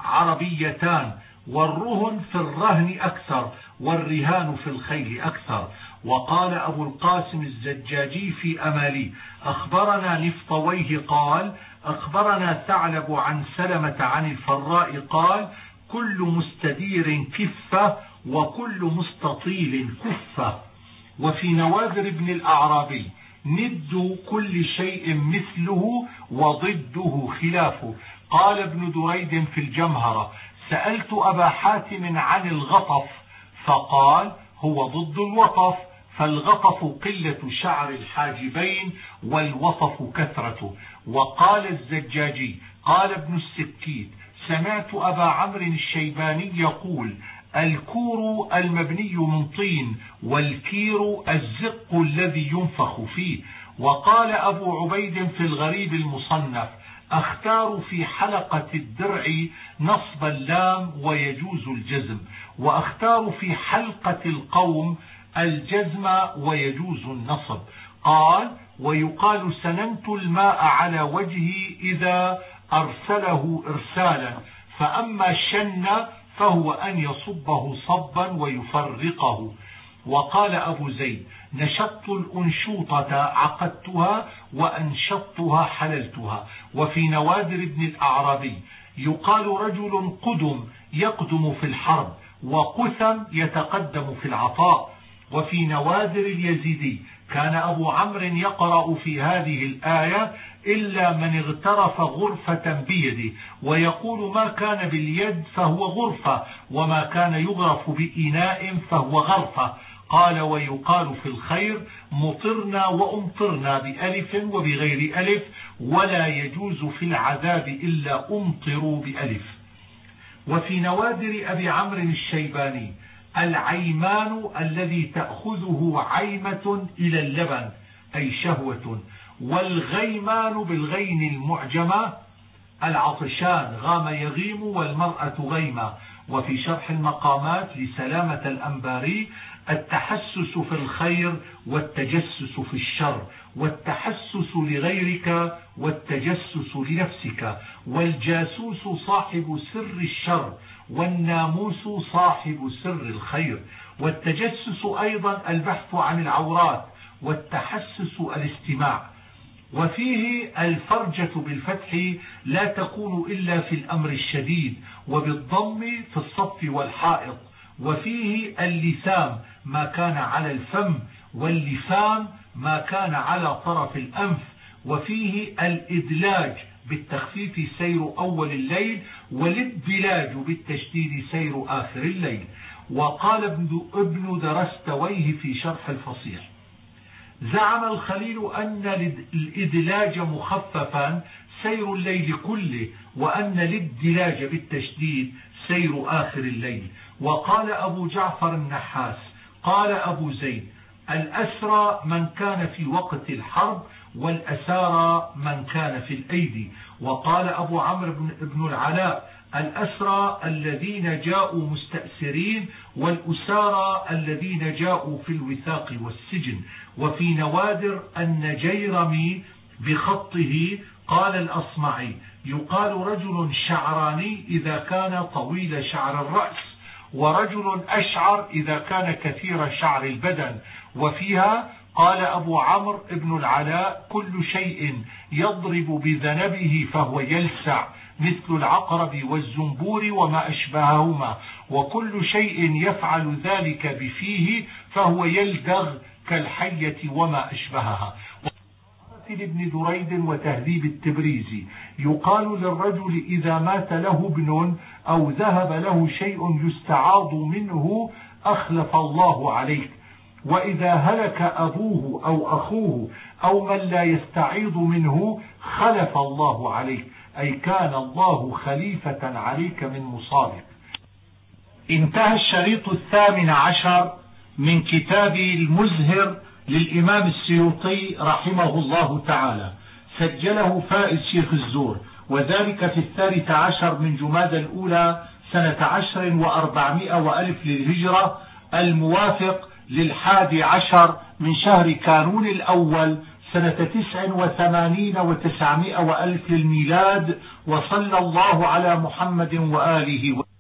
عربيتان، والرهن في الرهن أكثر، والرهان في الخيل أكثر. وقال أبو القاسم الزجاجي في أمالي: أخبرنا نفطويه قال: أخبرنا ثعلب عن سلمة عن الفراء قال: كل مستدير كفة، وكل مستطيل كفة. وفي نوادر ابن الأعرابي: ند كل شيء مثله، وضده خلافه. قال ابن دريد في الجمهرة: سألت أبا حاتم عن الغطف فقال: هو ضد الوطف، فالغطف قلة شعر الحاجبين، والوطف كثرته. وقال الزجاجي: قال ابن السكيت: سمعت أبا عمرو الشيباني يقول: الكور المبني من طين، والكير الزق الذي ينفخ فيه. وقال أبو عبيد في الغريب المصنف: أختار في حلقة الدرع نصب اللام ويجوز الجزم، وأختار في حلقة القوم الجزم ويجوز النصب. قال: ويقال: سننت الماء على وجهي إذا أرسله إرسالا، فأما شن فهو أن يصبه صبا ويفرقه. وقال أبو زيد: نشطت الأنشوطة عقدتها، وأنشطتها حللتها. وفي نوادر ابن الأعرابي: يقال رجل قدم يقدم في الحرب، وقثم يتقدم في العطاء. وفي نوادر اليزيدي: كان أبو عمرو يقرأ في هذه الآية: إلا من اغترف غرفة بيده، ويقول: ما كان باليد فهو غرفة، وما كان يغرف بإناء فهو غرفة. قال: ويقال في الخير: مطرنا وأمطرنا بألف وبغير ألف، ولا يجوز في العذاب إلا أمطروا بألف. وفي نوادر أبي عمرو الشيباني: العيمان الذي تأخذه عيمة إلى اللبن أي شهوة. والغيمان بالغين المعجمة العطشان، غام يغيم والمرأة غيمة. وفي شرح المقامات لسلامة الأنباري: التحسس في الخير والتجسس في الشر، والتحسس لغيرك والتجسس لنفسك، والجاسوس صاحب سر الشر، والناموس صاحب سر الخير. والتجسس أيضا البحث عن العورات، والتحسس الاستماع. وفيه الفرجة بالفتح لا تكون إلا في الأمر الشديد، وبالضم في الصف والحائط. وفيه اللثام ما كان على الفم، واللفام ما كان على طرف الأنف. وفيه الإدلاج بالتخفيف سير أول الليل، والادلاج بالتشديد سير آخر الليل. وقال ابن درستويه في شرح الفصيح: زعم الخليل أن الإدلاج مخففا سير الليل كله، وأن الادلاج بالتشديد سير آخر الليل. وقال أبو جعفر النحاس: قال أبو زيد: الأسرى من كان في وقت الحرب، والأسارى من كان في الأيدي. وقال أبو عمرو بن العلاء: الأسرى الذين جاءوا مستأسرين، والأسارى الذين جاءوا في الوثاق والسجن. وفي نوادر النجيرمي بخطه قال الأصمعي: يقال رجل شعراني إذا كان طويل شعر الرأس، ورجل أشعر إذا كان كثير شعر البدن. وفيها قال أبو عمرو بن العلاء: كل شيء يضرب بذنبه فهو يلسع، مثل العقرب والزنبور وما أشبههما، وكل شيء يفعل ذلك بفيه فهو يلدغ كالحية وما أشبهها. لابن دريد وتهذيب التبريزي: يقال للرجل إذا مات له ابن أو ذهب له شيء يستعاض منه: أخلف الله عليك. وإذا هلك أبوه أو أخوه أو من لا يستعيض منه: خلف الله عليك، أي كان الله خليفة عليك من مصابك. انتهى الشريط الثامن عشر من كتاب المزهر للإمام السيوطي رحمه الله تعالى، سجله فائز شيخ الزور، وذلك في الثالث عشر من جمادى الأولى سنة عشر وأربعمائة وألف للهجرة، الموافق للحادي عشر من شهر كانون الأول سنة تسع وثمانين وتسعمائة وألف للميلاد. وصلى الله على محمد وآله وسلم.